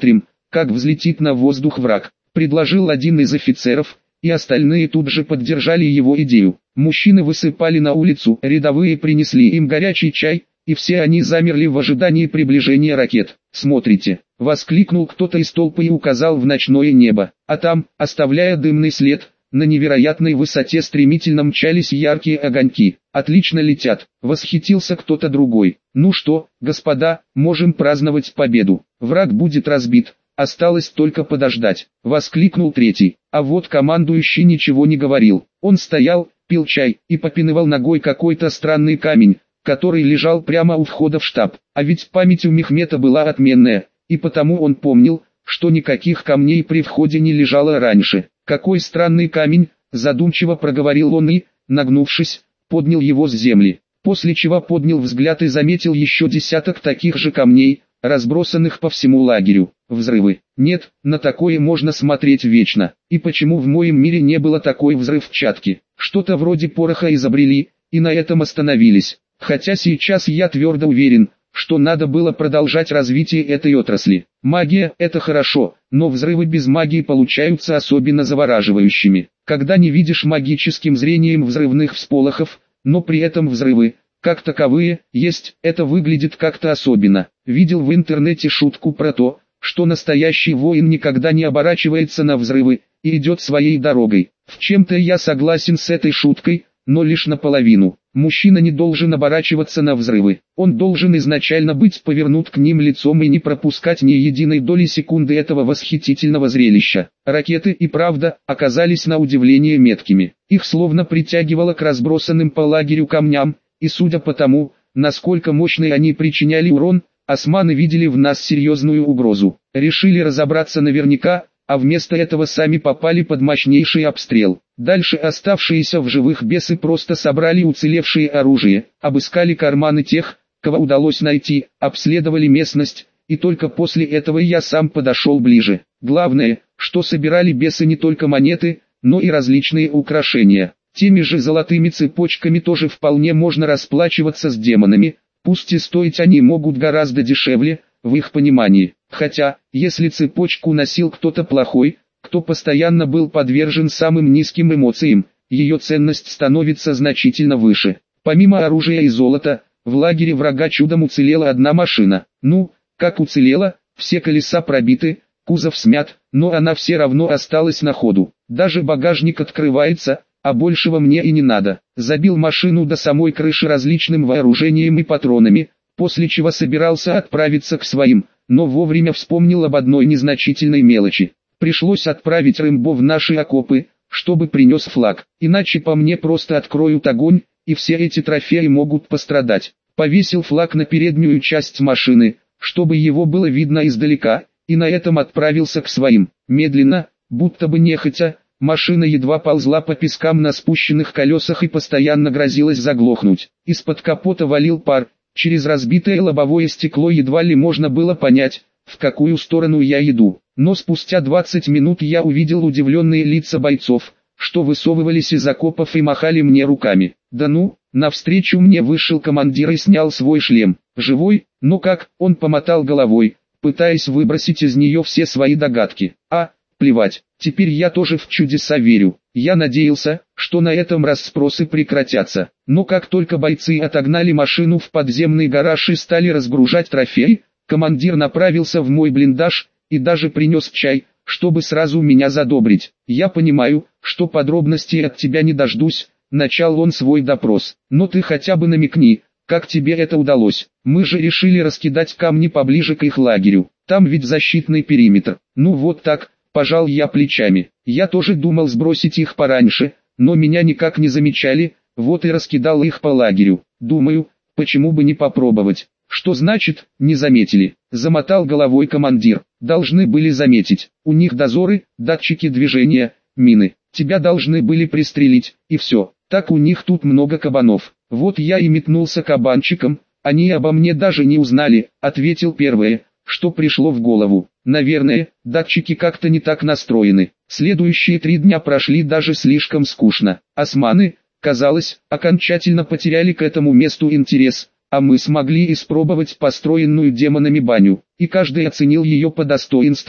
как взлетит на воздух враг, предложил один из офицеров, и остальные тут же поддержали его идею. Мужчины высыпали на улицу, рядовые принесли им горячий чай, и все они замерли в ожидании приближения ракет. «Смотрите!» — воскликнул кто-то из толпы и указал в ночное небо, а там, оставляя дымный след, на невероятной высоте стремительно мчались яркие огоньки. «Отлично летят!» — восхитился кто-то другой. «Ну что, господа, можем праздновать победу. Враг будет разбит, осталось только подождать!» — воскликнул третий. А вот командующий ничего не говорил. Он стоял, пил чай и попинывал ногой какой-то странный камень, который лежал прямо у входа в штаб. А ведь память у Мехмета была отменная, и потому он помнил, что никаких камней при входе не лежало раньше. «Какой странный камень!» — задумчиво проговорил он и, нагнувшись, поднял его с земли. После чего поднял взгляд и заметил еще десяток таких же камней, разбросанных по всему лагерю. Взрывы. Нет, на такое можно смотреть вечно. И почему в моем мире не было такой взрывчатки? Что-то вроде пороха изобрели, и на этом остановились. Хотя сейчас я твердо уверен, что надо было продолжать развитие этой отрасли. Магия – это хорошо, но взрывы без магии получаются особенно завораживающими. Когда не видишь магическим зрением взрывных всполохов, но при этом взрывы, как таковые, есть, это выглядит как-то особенно. Видел в интернете шутку про то, что настоящий воин никогда не оборачивается на взрывы, и идет своей дорогой. В чем-то я согласен с этой шуткой, но лишь наполовину. Мужчина не должен оборачиваться на взрывы. Он должен изначально быть повернут к ним лицом и не пропускать ни единой доли секунды этого восхитительного зрелища. Ракеты и правда оказались на удивление меткими. Их словно притягивало к разбросанным по лагерю камням, и судя по тому, насколько мощный они причиняли урон, османы видели в нас серьезную угрозу. Решили разобраться наверняка, а вместо этого сами попали под мощнейший обстрел. Дальше оставшиеся в живых бесы просто собрали уцелевшее оружие, обыскали карманы тех, кого удалось найти, обследовали местность, и только после этого я сам подошел ближе. Главное, что собирали бесы не только монеты, но и различные украшения. Теми же золотыми цепочками тоже вполне можно расплачиваться с демонами, пусть и стоить они могут гораздо дешевле, в их понимании. Хотя, если цепочку носил кто-то плохой, кто постоянно был подвержен самым низким эмоциям, ее ценность становится значительно выше. Помимо оружия и золота, в лагере врага чудом уцелела одна машина. Ну, как уцелела, все колеса пробиты, кузов смят, но она все равно осталась на ходу. Даже багажник открывается, а большего мне и не надо. Забил машину до самой крыши различным вооружением и патронами, после чего собирался отправиться к своим, но вовремя вспомнил об одной незначительной мелочи. Пришлось отправить Рэмбо в наши окопы, чтобы принес флаг, иначе по мне просто откроют огонь, и все эти трофеи могут пострадать. Повесил флаг на переднюю часть машины, чтобы его было видно издалека, и на этом отправился к своим. Медленно, будто бы нехотя, машина едва ползла по пескам на спущенных колесах и постоянно грозилась заглохнуть. Из-под капота валил пар. Через разбитое лобовое стекло едва ли можно было понять, в какую сторону я иду. Но спустя двадцать минут я увидел удивленные лица бойцов, что высовывались из окопов и махали мне руками. Да ну, навстречу мне вышел командир и снял свой шлем. Живой? Ну как? Он помотал головой, пытаясь выбросить из нее все свои догадки. А, плевать, теперь я тоже в чудеса верю. Я надеялся, что на этом расспросы прекратятся. Но как только бойцы отогнали машину в подземный гараж и стали разгружать трофей, командир направился в мой блиндаж и даже принес чай, чтобы сразу меня задобрить. «Я понимаю, что подробностей от тебя не дождусь», — начал он свой допрос. «Но ты хотя бы намекни, как тебе это удалось? Мы же решили раскидать камни поближе к их лагерю. Там ведь защитный периметр». «Ну вот так», — пожал я плечами. «Я тоже думал сбросить их пораньше, но меня никак не замечали, вот и раскидал их по лагерю. Думаю, почему бы не попробовать». «Что значит, не заметили?» — замотал головой командир. «Должны были заметить. У них дозоры, датчики движения, мины. Тебя должны были пристрелить, и все. Так у них тут много кабанов. Вот я и метнулся кабанчиком, они обо мне даже не узнали», — ответил первое, что пришло в голову. «Наверное, датчики как-то не так настроены». Следующие три дня прошли даже слишком скучно. Османы, казалось, окончательно потеряли к этому месту интерес. А мы смогли испробовать построенную демонами баню, и каждый оценил ее по достоинству,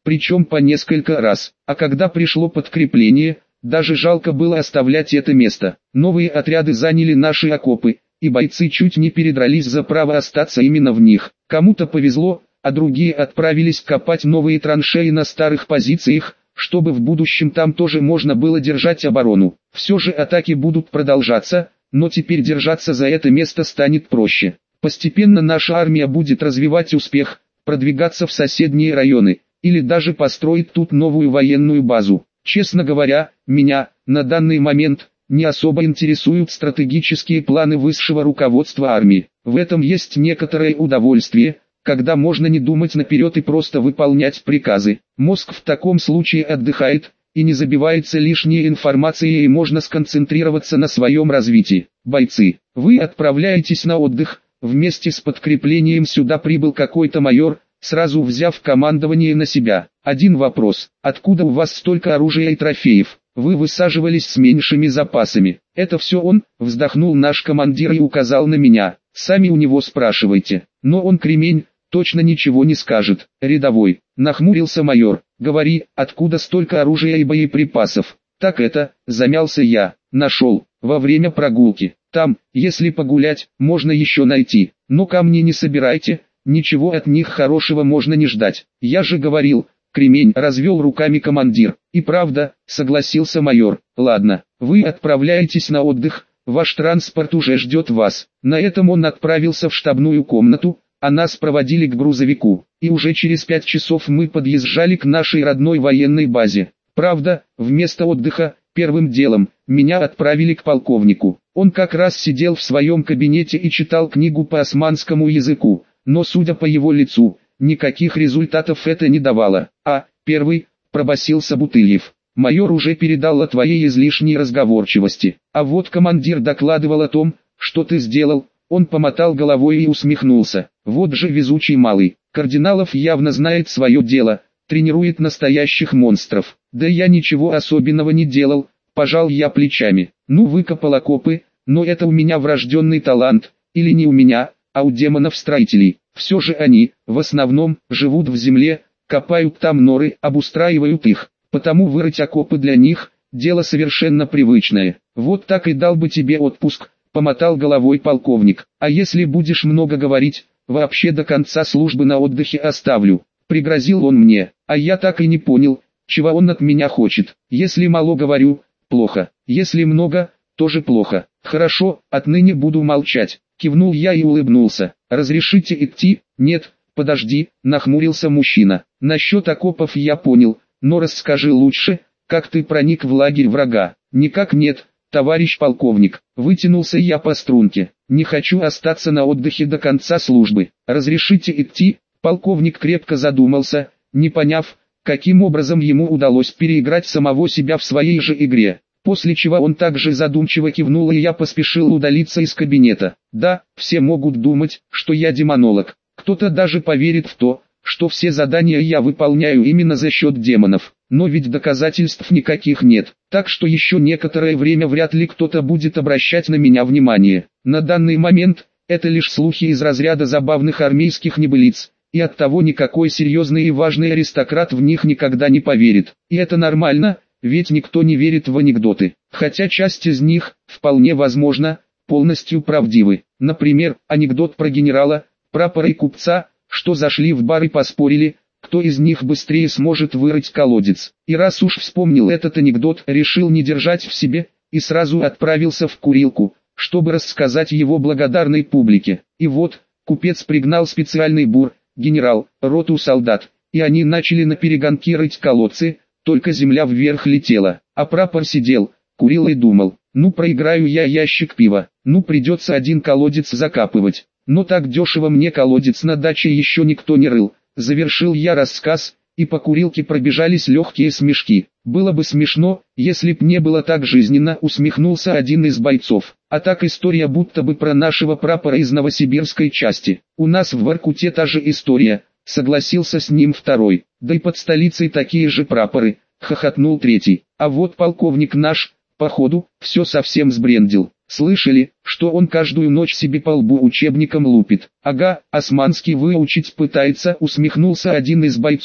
причем по несколько раз. А когда пришло подкрепление, даже жалко было оставлять это место. Новые отряды заняли наши окопы, и бойцы чуть не передрались за право остаться именно в них. Кому-то повезло, а другие отправились копать новые траншеи на старых позициях, чтобы в будущем там тоже можно было держать оборону. Все же атаки будут продолжаться, но теперь держаться за это место станет проще. Постепенно наша армия будет развивать успех, продвигаться в соседние районы, или даже построить тут новую военную базу. Честно говоря, меня, на данный момент, не особо интересуют стратегические планы высшего руководства армии. В этом есть некоторое удовольствие, когда можно не думать наперед и просто выполнять приказы. Мозг в таком случае отдыхает, и не забивается лишней информацией, и можно сконцентрироваться на своем развитии. Бойцы, вы отправляетесь на отдых, вместе с подкреплением сюда прибыл какой-то майор, сразу взяв командование на себя. Один вопрос: откуда у вас столько оружия и трофеев? Вы высаживались с меньшими запасами. Это все он, вздохнул наш командир и указал на меня. Сами у него спрашивайте. Но он кремень, точно ничего не скажет. Рядовой, нахмурился майор. Говори, откуда столько оружия и боеприпасов? Так это, замялся я, нашел, во время прогулки. Там, если погулять, можно еще найти. Но камни не собирайте, ничего от них хорошего можно не ждать. Я же говорил, кремень, развел руками командир. И правда, согласился майор. Ладно, вы отправляетесь на отдых, ваш транспорт уже ждет вас. На этом он отправился в штабную комнату, а нас проводили к грузовику. И уже через пять часов мы подъезжали к нашей родной военной базе. Правда, вместо отдыха, первым делом, меня отправили к полковнику. Он как раз сидел в своем кабинете и читал книгу по османскому языку, но судя по его лицу, никаких результатов это не давало. А, первый, пробасил Собутыльев. Майор уже передал о твоей излишней разговорчивости. А вот командир докладывал о том, что ты сделал. Он помотал головой и усмехнулся. Вот же везучий малый. Кардиналов явно знает свое дело, тренирует настоящих монстров. Да я ничего особенного не делал, пожал я плечами. Ну, выкопал окопы, но это у меня врожденный талант, или не у меня, а у демонов-строителей. Все же они, в основном, живут в земле, копают там норы, обустраивают их. Потому вырыть окопы для них – дело совершенно привычное. Вот так и дал бы тебе отпуск, помотал головой полковник. А если будешь много говорить, вообще до конца службы на отдыхе оставлю. Пригрозил он мне, а я так и не понял, чего он от меня хочет. Если мало говорю, плохо, если много, тоже плохо. Хорошо, отныне буду молчать. Кивнул я и улыбнулся. Разрешите идти? Нет, подожди, нахмурился мужчина. Насчет окопов я понял, но расскажи лучше, как ты проник в лагерь врага. Никак нет, товарищ полковник. Вытянулся я по струнке. Не хочу остаться на отдыхе до конца службы. Разрешите идти? Полковник крепко задумался, не поняв, каким образом ему удалось переиграть самого себя в своей же игре. После чего он также задумчиво кивнул, и я поспешил удалиться из кабинета. Да, все могут думать, что я демонолог. Кто-то даже поверит в то, что все задания я выполняю именно за счет демонов. Но ведь доказательств никаких нет. Так что еще некоторое время вряд ли кто-то будет обращать на меня внимание. На данный момент, это лишь слухи из разряда забавных армейских небылиц. И оттого никакой серьезный и важный аристократ в них никогда не поверит. И это нормально, ведь никто не верит в анекдоты. Хотя часть из них, вполне возможно, полностью правдивы. Например, анекдот про генерала, прапора и купца, что зашли в бар и поспорили, кто из них быстрее сможет вырыть колодец. И раз уж вспомнил этот анекдот, решил не держать в себе, и сразу отправился в курилку, чтобы рассказать его благодарной публике. И вот, купец пригнал специальный бур, генерал, роту солдат, и они начали наперегонки рыть колодцы, только земля вверх летела, а прапор сидел, курил и думал, ну проиграю я ящик пива, ну придется один колодец закапывать, но так дешево мне колодец на даче еще никто не рыл. Завершил я рассказ, и по курилке пробежались легкие смешки. Было бы смешно, если б не было так жизненно, усмехнулся один из бойцов. А так история будто бы про нашего прапора из новосибирской части. У нас в Воркуте та же история, согласился с ним второй. Да и под столицей такие же прапоры, хохотнул третий. А вот полковник наш, походу, все совсем сбрендил. Слышали, что он каждую ночь себе по лбу учебником лупит? Ага, османский выучить пытается, усмехнулся один из бойцов,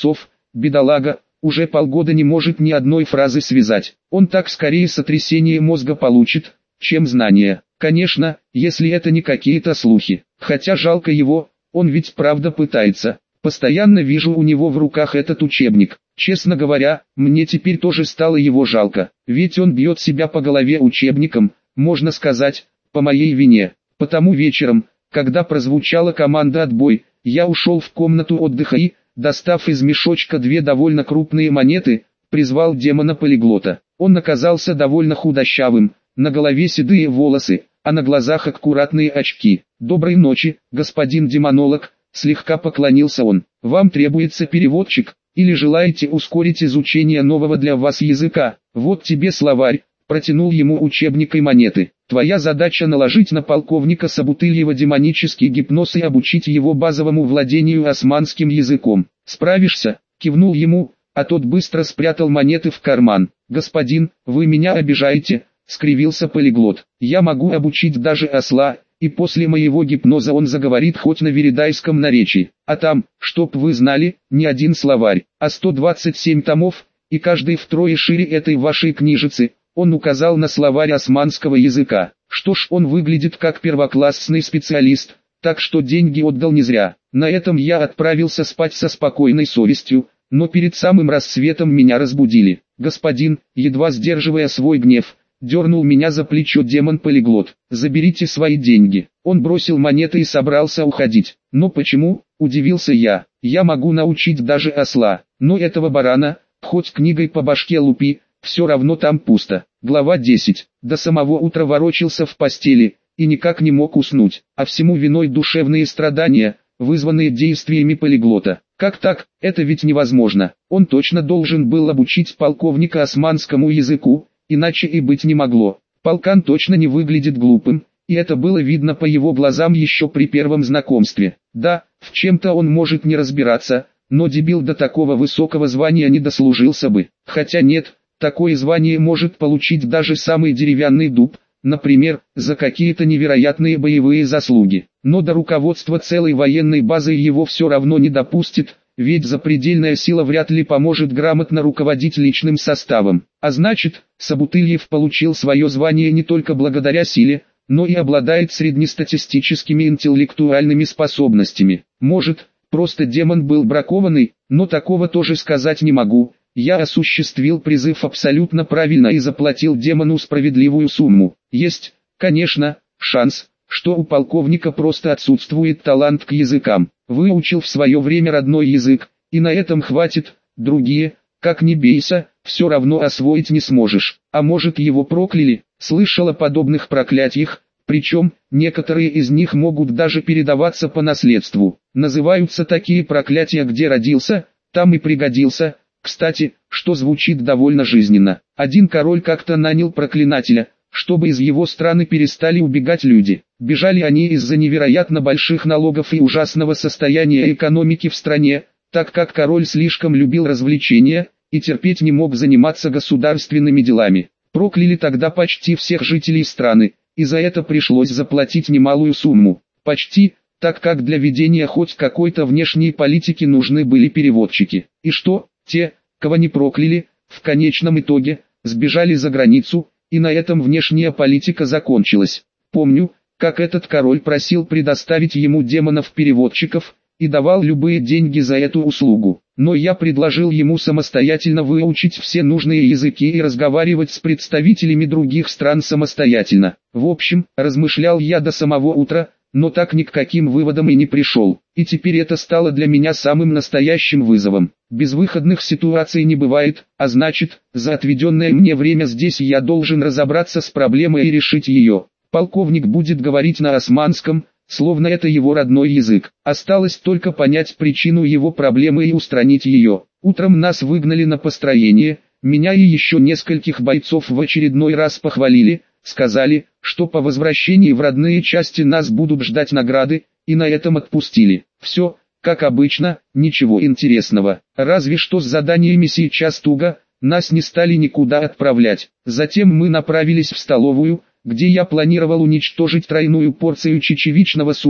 бедолага, уже полгода не может ни одной фразы связать. Он так скорее сотрясение мозга получит, чем знания. Конечно, если это не какие-то слухи. Хотя жалко его, он ведь правда пытается. Постоянно вижу у него в руках этот учебник. Честно говоря, мне теперь тоже стало его жалко. Ведь он бьет себя по голове учебником, можно сказать, по моей вине. Потому вечером, когда прозвучала команда «Отбой», я ушел в комнату отдыха и, достав из мешочка две довольно крупные монеты, призвал демона-полиглота. Он оказался довольно худощавым, на голове седые волосы, а на глазах аккуратные очки. «Доброй ночи, господин демонолог», слегка поклонился он. «Вам требуется переводчик, или желаете ускорить изучение нового для вас языка? Вот тебе словарь», протянул ему учебник и монеты. «Твоя задача наложить на полковника Собутыльева демонический гипноз и обучить его базовому владению османским языком. Справишься?» Кивнул ему, а тот быстро спрятал монеты в карман. «Господин, вы меня обижаете», скривился полиглот. «Я могу обучить даже осла, и после моего гипноза он заговорит хоть на веридайском наречии. А там, чтоб вы знали, не один словарь, а сто двадцать семь томов, и каждый втрое шире этой вашей книжицы». Он указал на словарь османского языка. Что ж, он выглядит как первоклассный специалист, так что деньги отдал не зря. На этом я отправился спать со спокойной совестью, но перед самым рассветом меня разбудили. «Господин», едва сдерживая свой гнев, дернул меня за плечо демон-полиглот. «Заберите свои деньги». Он бросил монеты и собрался уходить. «Но почему?» – удивился я. «Я могу научить даже осла, но этого барана, хоть книгой по башке лупи, все равно там пусто». Глава десять. До самого утра ворочался в постели, и никак не мог уснуть, а всему виной душевные страдания, вызванные действиями полиглота. Как так? Это ведь невозможно. Он точно должен был обучить полковника османскому языку, иначе и быть не могло. Полкан точно не выглядит глупым, и это было видно по его глазам еще при первом знакомстве. Да, в чем-то он может не разбираться, но дебил до такого высокого звания не дослужился бы. Хотя нет, такое звание может получить даже самый деревянный дуб, например, за какие-то невероятные боевые заслуги. Но до руководства целой военной базой его все равно не допустит, ведь запредельная сила вряд ли поможет грамотно руководить личным составом. А значит, Собутыльев получил свое звание не только благодаря силе, но и обладает среднестатистическими интеллектуальными способностями. Может, просто демон был бракованный, но такого тоже сказать не могу. Я осуществил призыв абсолютно правильно и заплатил демону справедливую сумму. Есть, конечно, шанс, что у полковника просто отсутствует талант к языкам. Выучил в свое время родной язык, и на этом хватит, другие, как ни бейся, все равно освоить не сможешь. А может, его прокляли? Слышал о подобных проклятиях, причем, некоторые из них могут даже передаваться по наследству. Называются такие проклятия: где родился, там и пригодился. Кстати, что звучит довольно жизненно. Один король как-то нанял проклинателя, чтобы из его страны перестали убегать люди. Бежали они из-за невероятно больших налогов и ужасного состояния экономики в стране, так как король слишком любил развлечения и терпеть не мог заниматься государственными делами. Прокляли тогда почти всех жителей страны, и за это пришлось заплатить немалую сумму. Почти, так как для ведения хоть какой-то внешней политики нужны были переводчики. И что? Те, кого не прокляли, в конечном итоге, сбежали за границу, и на этом внешняя политика закончилась. Помню, как этот король просил предоставить ему демонов-переводчиков, и давал любые деньги за эту услугу. Но я предложил ему самостоятельно выучить все нужные языки и разговаривать с представителями других стран самостоятельно. В общем, размышлял я до самого утра, но так ни к каким выводам и не пришел. И теперь это стало для меня самым настоящим вызовом. Безвыходных ситуаций не бывает, а значит, за отведенное мне время здесь я должен разобраться с проблемой и решить ее. Полковник будет говорить на османском, словно это его родной язык. Осталось только понять причину его проблемы и устранить ее. Утром нас выгнали на построение, меня и еще нескольких бойцов в очередной раз похвалили, сказали, что по возвращении в родные части нас будут ждать награды, и на этом отпустили. Все, как обычно, ничего интересного. Разве что с заданиями сейчас туго, нас не стали никуда отправлять. Затем мы направились в столовую, где я планировал уничтожить тройную порцию чечевичного супа,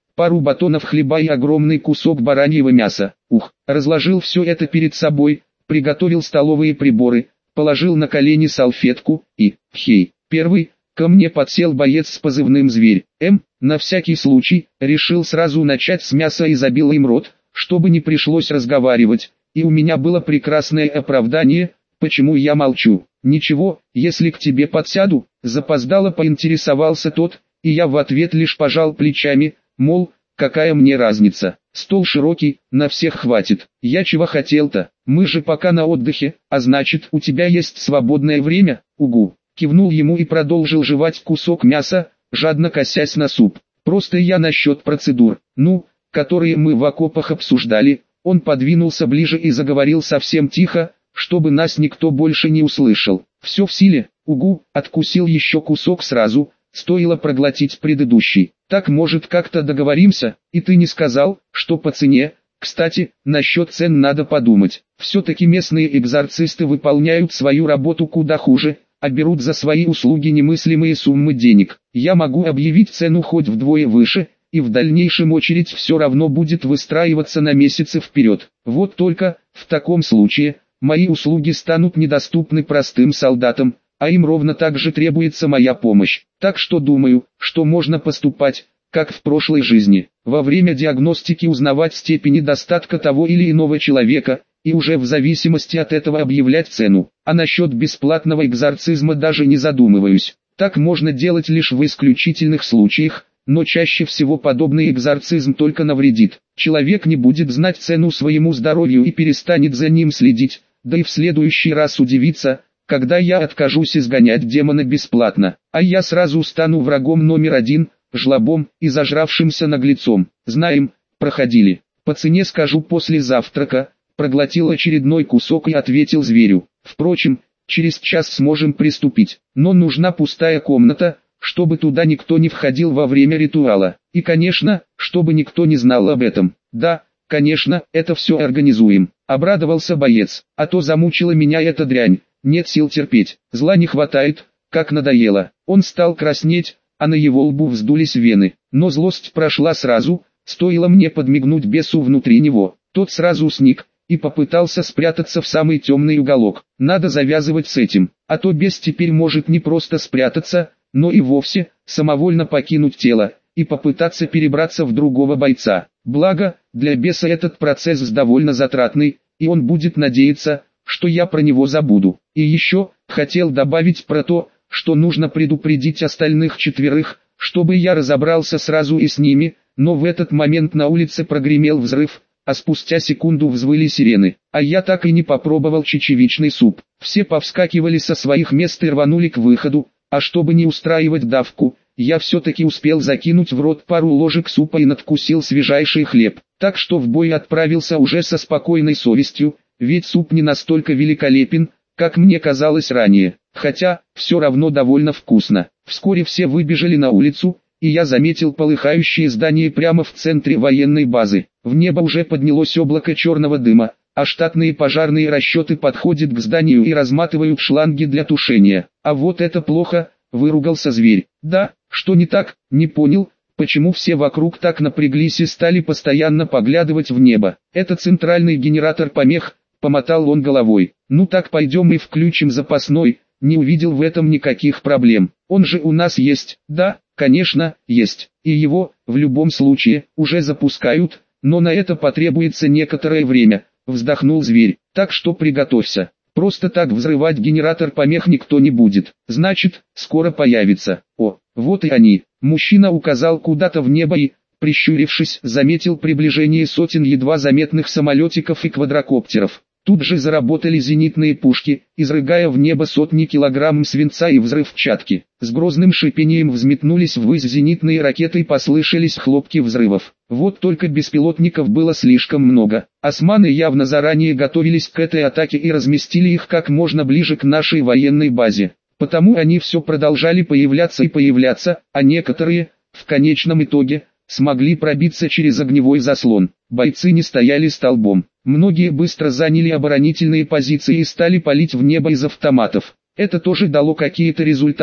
пару батонов хлеба и огромный кусок бараньего мяса. Ух, разложил все это перед собой, приготовил столовые приборы, положил на колени салфетку и, хей, первый, ко мне подсел боец с позывным «Зверь». М, на всякий случай, решил сразу начать с мяса и забил им рот, чтобы не пришлось разговаривать, и у меня было прекрасное оправдание, почему я молчу. «Ничего, если к тебе подсяду», запоздало поинтересовался тот, и я в ответ лишь пожал плечами, мол, какая мне разница, стол широкий, на всех хватит. Я чего хотел-то, мы же пока на отдыхе, а значит у тебя есть свободное время, угу. Кивнул ему и продолжил жевать кусок мяса, жадно косясь на суп. Просто я насчет процедур, ну, которые мы в окопах обсуждали. Он подвинулся ближе и заговорил совсем тихо, чтобы нас никто больше не услышал. Все в силе, угу, откусил еще кусок сразу, стоило проглотить предыдущий. Так может как-то договоримся, и ты не сказал, что по цене. Кстати, насчет цен надо подумать. Все-таки местные экзорцисты выполняют свою работу куда хуже, а берут за свои услуги немыслимые суммы денег. Я могу объявить цену хоть вдвое выше, и в дальнейшем очередь все равно будет выстраиваться на месяцы вперед. Вот только, в таком случае, мои услуги станут недоступны простым солдатам, а им ровно так же требуется моя помощь. Так что думаю, что можно поступать, как в прошлой жизни, во время диагностики узнавать степень достатка того или иного человека, и уже в зависимости от этого объявлять цену. А насчет бесплатного экзорцизма даже не задумываюсь. Так можно делать лишь в исключительных случаях, но чаще всего подобный экзорцизм только навредит. Человек не будет знать цену своему здоровью и перестанет за ним следить, да и в следующий раз удивится, когда я откажусь изгонять демона бесплатно, а я сразу стану врагом номер один, жлобом и зажравшимся наглецом. Знаем, проходили. По цене скажу после завтрака. Проглотил очередной кусок и ответил зверю. Впрочем, через час сможем приступить, но нужна пустая комната, чтобы туда никто не входил во время ритуала. И конечно, чтобы никто не знал об этом. Да, конечно, это все организуем. Обрадовался боец, а то замучила меня эта дрянь. Нет сил терпеть, зла не хватает, как надоело. Он стал краснеть, а на его лбу вздулись вены. Но злость прошла сразу, стоило мне подмигнуть бесу внутри него. Тот сразу сник и попытался спрятаться в самый темный уголок. Надо завязывать с этим, а то бес теперь может не просто спрятаться, но и вовсе самовольно покинуть тело и попытаться перебраться в другого бойца. Благо, для беса этот процесс довольно затратный, и он будет надеяться, что я про него забуду. И еще, хотел добавить про то, что нужно предупредить остальных четверых, чтобы я разобрался сразу и с ними, но в этот момент на улице прогремел взрыв, а спустя секунду взвыли сирены, а я так и не попробовал чечевичный суп. Все повскакивали со своих мест и рванули к выходу, а чтобы не устраивать давку, я все-таки успел закинуть в рот пару ложек супа и надкусил свежайший хлеб, так что в бой отправился уже со спокойной совестью, ведь суп не настолько великолепен, как мне казалось ранее, хотя, все равно довольно вкусно. Вскоре все выбежали на улицу, и я заметил полыхающее здание прямо в центре военной базы. В небо уже поднялось облако черного дыма, а штатные пожарные расчеты подходят к зданию и разматывают шланги для тушения. А вот это плохо, выругался зверь. Да, что не так, не понял, почему все вокруг так напряглись и стали постоянно поглядывать в небо. Это центральный генератор помех, помотал он головой. Ну так пойдем и включим запасной, не увидел в этом никаких проблем. Он же у нас есть, да? Конечно, есть, и его, в любом случае, уже запускают, но на это потребуется некоторое время, вздохнул зверь, так что приготовься. Просто так взрывать генератор помех никто не будет, значит, скоро появится. О, вот и они. Мужчина указал куда-то в небо и, прищурившись, заметил приближение сотен едва заметных самолетиков и квадрокоптеров. Тут же заработали зенитные пушки, изрыгая в небо сотни килограмм свинца и взрывчатки. С грозным шипением взметнулись ввысь зенитные ракеты и послышались хлопки взрывов. Вот только беспилотников было слишком много. Османы явно заранее готовились к этой атаке и разместили их как можно ближе к нашей военной базе. Потому они все продолжали появляться и появляться, а некоторые, в конечном итоге, смогли пробиться через огневой заслон. Бойцы не стояли столбом. Многие быстро заняли оборонительные позиции и стали палить в небо из автоматов. Это тоже дало какие-то результаты,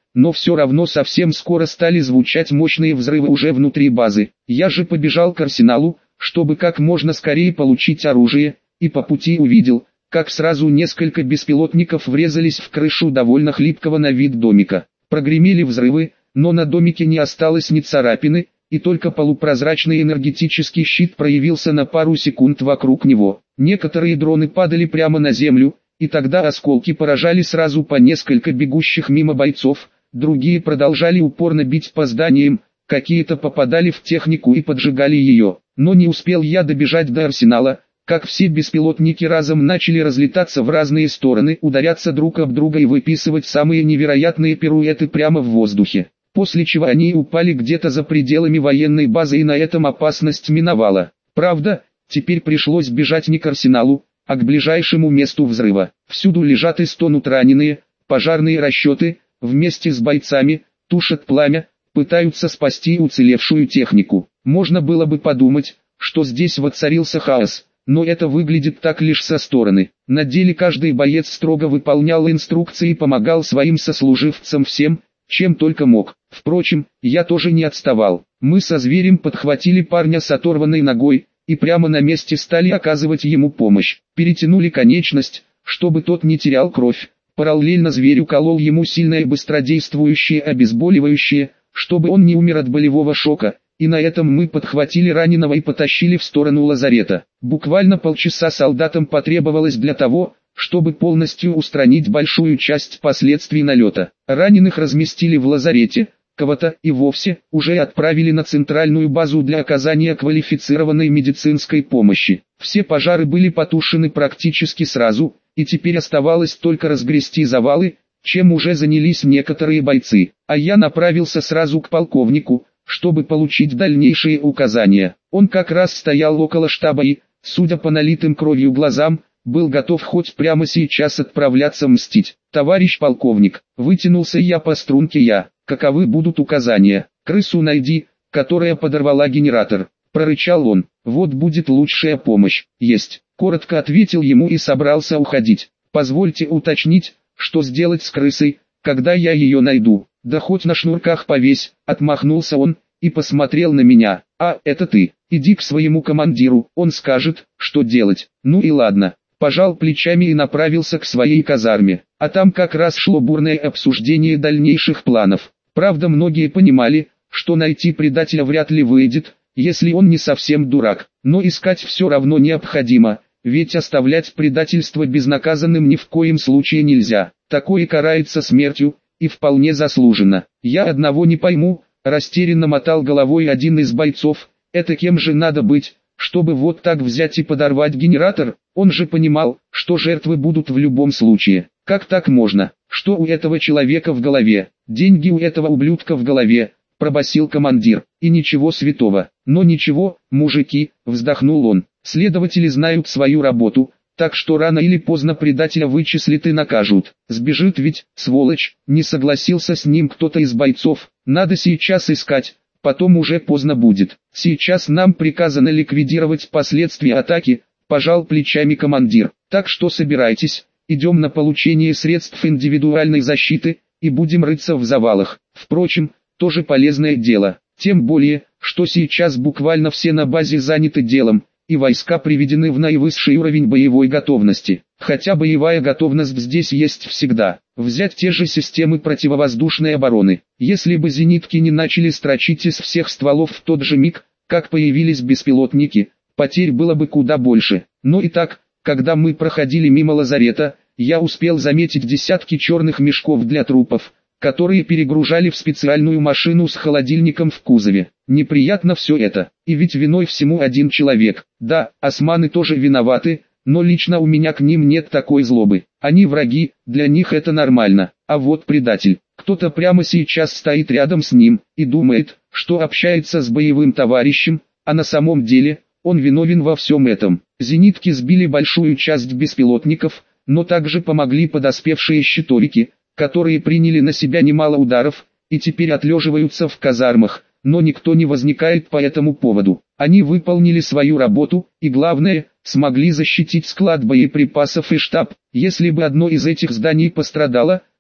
но все равно совсем скоро стали звучать мощные взрывы уже внутри базы. Я же побежал к арсеналу, чтобы как можно скорее получить оружие, и по пути увидел, как сразу несколько беспилотников врезались в крышу довольно хлипкого на вид домика. Прогремели взрывы, но на домике не осталось ни царапины, и только полупрозрачный энергетический щит проявился на пару секунд вокруг него. Некоторые дроны падали прямо на землю, и тогда осколки поражали сразу по несколько бегущих мимо бойцов, другие продолжали упорно бить по зданиям, какие-то попадали в технику и поджигали ее. Но не успел я добежать до арсенала, как все беспилотники разом начали разлетаться в разные стороны, ударяться друг об друга и выписывать самые невероятные пируэты прямо в воздухе. После чего они упали где-то за пределами военной базы, и на этом опасность миновала. Правда, теперь пришлось бежать не к арсеналу, а к ближайшему месту взрыва. Всюду лежат и стонут раненые, пожарные расчеты, вместе с бойцами, тушат пламя, пытаются спасти уцелевшую технику. Можно было бы подумать, что здесь воцарился хаос, но это выглядит так лишь со стороны. На деле каждый боец строго выполнял инструкции и помогал своим сослуживцам всем, чем только мог. Впрочем, я тоже не отставал. Мы со зверем подхватили парня с оторванной ногой, и прямо на месте стали оказывать ему помощь. Перетянули конечность, чтобы тот не терял кровь. Параллельно зверю колол ему сильное быстродействующее обезболивающее, чтобы он не умер от болевого шока, и на этом мы подхватили раненого и потащили в сторону лазарета. Буквально полчаса солдатам потребовалось для того, чтобы полностью устранить большую часть последствий налета. Раненых разместили в лазарете, кого-то и вовсе уже отправили на центральную базу для оказания квалифицированной медицинской помощи. Все пожары были потушены практически сразу, и теперь оставалось только разгрести завалы, чем уже занялись некоторые бойцы. А я направился сразу к полковнику, чтобы получить дальнейшие указания. Он как раз стоял около штаба и, судя по налитым кровью глазам, был готов хоть прямо сейчас отправляться мстить. «Товарищ полковник», вытянулся я по струнке я, «каковы будут указания?» «Крысу найди, которая подорвала генератор», прорычал он. «Вот будет лучшая помощь». «Есть», коротко ответил ему и собрался уходить. «Позвольте уточнить, что сделать с крысой, когда я ее найду?» «Да хоть на шнурках повесь», отмахнулся он, и посмотрел на меня. «А, это ты, иди к своему командиру, он скажет, что делать». «Ну и ладно». Пожал плечами и направился к своей казарме. А там как раз шло бурное обсуждение дальнейших планов. Правда, многие понимали, что найти предателя вряд ли выйдет, если он не совсем дурак. Но искать все равно необходимо, ведь оставлять предательство безнаказанным ни в коем случае нельзя. Такое карается смертью, и вполне заслуженно. «Я одного не пойму», растерянно мотал головой один из бойцов, «это кем же надо быть, чтобы вот так взять и подорвать генератор?» Он же понимал, что жертвы будут в любом случае. Как так можно? Что у этого человека в голове? Деньги у этого ублюдка в голове, пробасил командир. И ничего святого. Но ничего, мужики, вздохнул он. Следователи знают свою работу, так что рано или поздно предателя вычислят и накажут. Сбежит ведь, сволочь, не согласился с ним кто-то из бойцов. Надо сейчас искать, потом уже поздно будет. Сейчас нам приказано ликвидировать последствия атаки, пожал плечами командир. Так что собирайтесь, идем на получение средств индивидуальной защиты, и будем рыться в завалах. Впрочем, тоже полезное дело. Тем более, что сейчас буквально все на базе заняты делом, и войска приведены в наивысший уровень боевой готовности. Хотя боевая готовность здесь есть всегда. Взять те же системы противовоздушной обороны. Если бы зенитки не начали строчить из всех стволов в тот же миг, как появились беспилотники, потерь было бы куда больше. Но и так, когда мы проходили мимо лазарета, я успел заметить десятки черных мешков для трупов, которые перегружали в специальную машину с холодильником в кузове. Неприятно все это, и ведь виной всему один человек. Да, османы тоже виноваты, но лично у меня к ним нет такой злобы. Они враги, для них это нормально, а вот предатель. Кто-то прямо сейчас стоит рядом с ним, и думает, что общается с боевым товарищем, а на самом деле, он виновен во всем этом. Зенитки сбили большую часть беспилотников, но также помогли подоспевшие щиторики, которые приняли на себя немало ударов, и теперь отлеживаются в казармах, но никто не возникает по этому поводу. Они выполнили свою работу, и главное, смогли защитить склад боеприпасов и штаб. Если бы одно из этих зданий пострадало,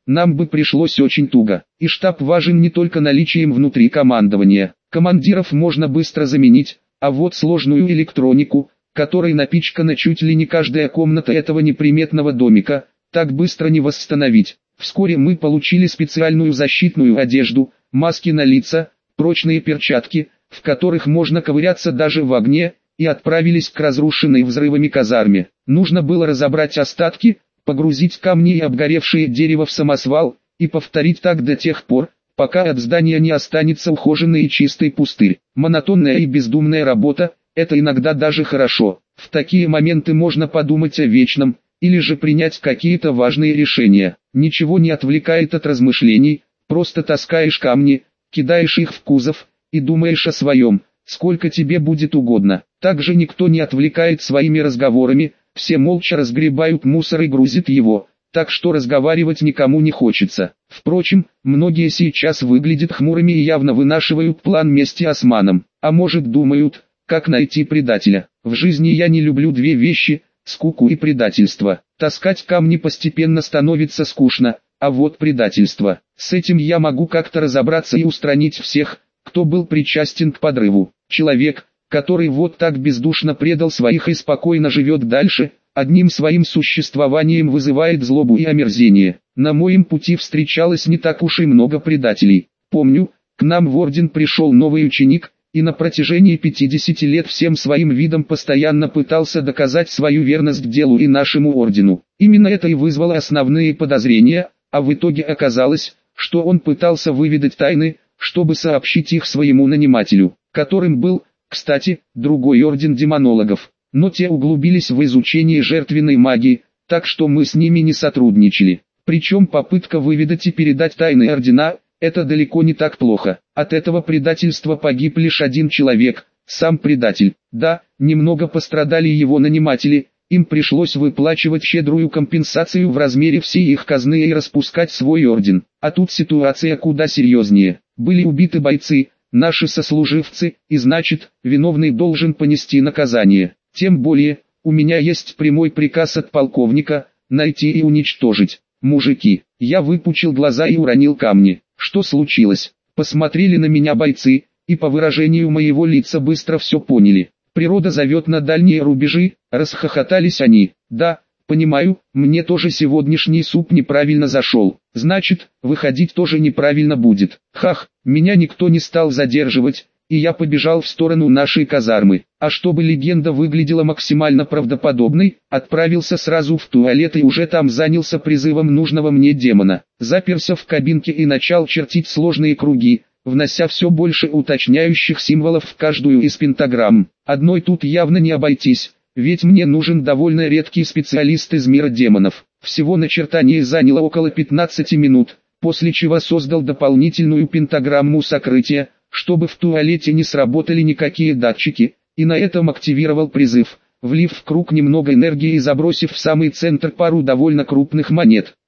нам бы пришлось очень туго. И штаб важен не только наличием внутри командования. Командиров можно быстро заменить, а вот сложную электронику, которой напичкана чуть ли не каждая комната этого неприметного домика, так быстро не восстановить. Вскоре мы получили специальную защитную одежду, маски на лица, прочные перчатки, в которых можно ковыряться даже в огне, и отправились к разрушенной взрывами казарме. Нужно было разобрать остатки, погрузить камни и обгоревшее дерево в самосвал, и повторить так до тех пор, пока от здания не останется ухоженный и чистый пустырь. Монотонная и бездумная работа – это иногда даже хорошо. В такие моменты можно подумать о вечном, или же принять какие-то важные решения. Ничего не отвлекает от размышлений, просто таскаешь камни, кидаешь их в кузов, и думаешь о своем, сколько тебе будет угодно. Также никто не отвлекает своими разговорами, все молча разгребают мусор и грузят его, так что разговаривать никому не хочется. Впрочем, многие сейчас выглядят хмурыми и явно вынашивают план мести османам, а может думают, как найти предателя. В жизни я не люблю две вещи – скуку и предательство. Таскать камни постепенно становится скучно, а вот предательство. С этим я могу как-то разобраться и устранить всех, кто был причастен к подрыву. Человек, который вот так бездушно предал своих и спокойно живет дальше, одним своим существованием вызывает злобу и омерзение. На моем пути встречалось не так уж и много предателей. Помню, к нам в орден пришел новый ученик, и на протяжении пятидесяти лет всем своим видом постоянно пытался доказать свою верность к делу и нашему ордену. Именно это и вызвало основные подозрения, а в итоге оказалось, что он пытался выведать тайны, чтобы сообщить их своему нанимателю, которым был, кстати, другой орден демонологов. Но те углубились в изучение жертвенной магии, так что мы с ними не сотрудничали. Причем попытка выведать и передать тайны ордена – это далеко не так плохо. От этого предательства погиб лишь один человек, сам предатель. Да, немного пострадали его наниматели, им пришлось выплачивать щедрую компенсацию в размере всей их казны и распускать свой орден. А тут ситуация куда серьезнее. Были убиты бойцы, наши сослуживцы, и значит, виновный должен понести наказание. Тем более, у меня есть прямой приказ от полковника – найти и уничтожить. Мужики, я выпучил глаза и уронил камни. Что случилось? Посмотрели на меня бойцы, и по выражению моего лица быстро все поняли. Природа зовет на дальние рубежи, расхохотались они. Да, понимаю, мне тоже сегодняшний суп неправильно зашел. Значит, выходить тоже неправильно будет. Хах, меня никто не стал задерживать, и я побежал в сторону нашей казармы. А чтобы легенда выглядела максимально правдоподобной, отправился сразу в туалет и уже там занялся призывом нужного мне демона. Заперся в кабинке и начал чертить сложные круги, внося все больше уточняющих символов в каждую из пентаграмм. Одной тут явно не обойтись, ведь мне нужен довольно редкий специалист из мира демонов. Всего начертание заняло около пятнадцати минут, после чего создал дополнительную пентаграмму сокрытия, чтобы в туалете не сработали никакие датчики, и на этом активировал призыв, влив в круг немного энергии и забросив в самый центр пару довольно крупных монет.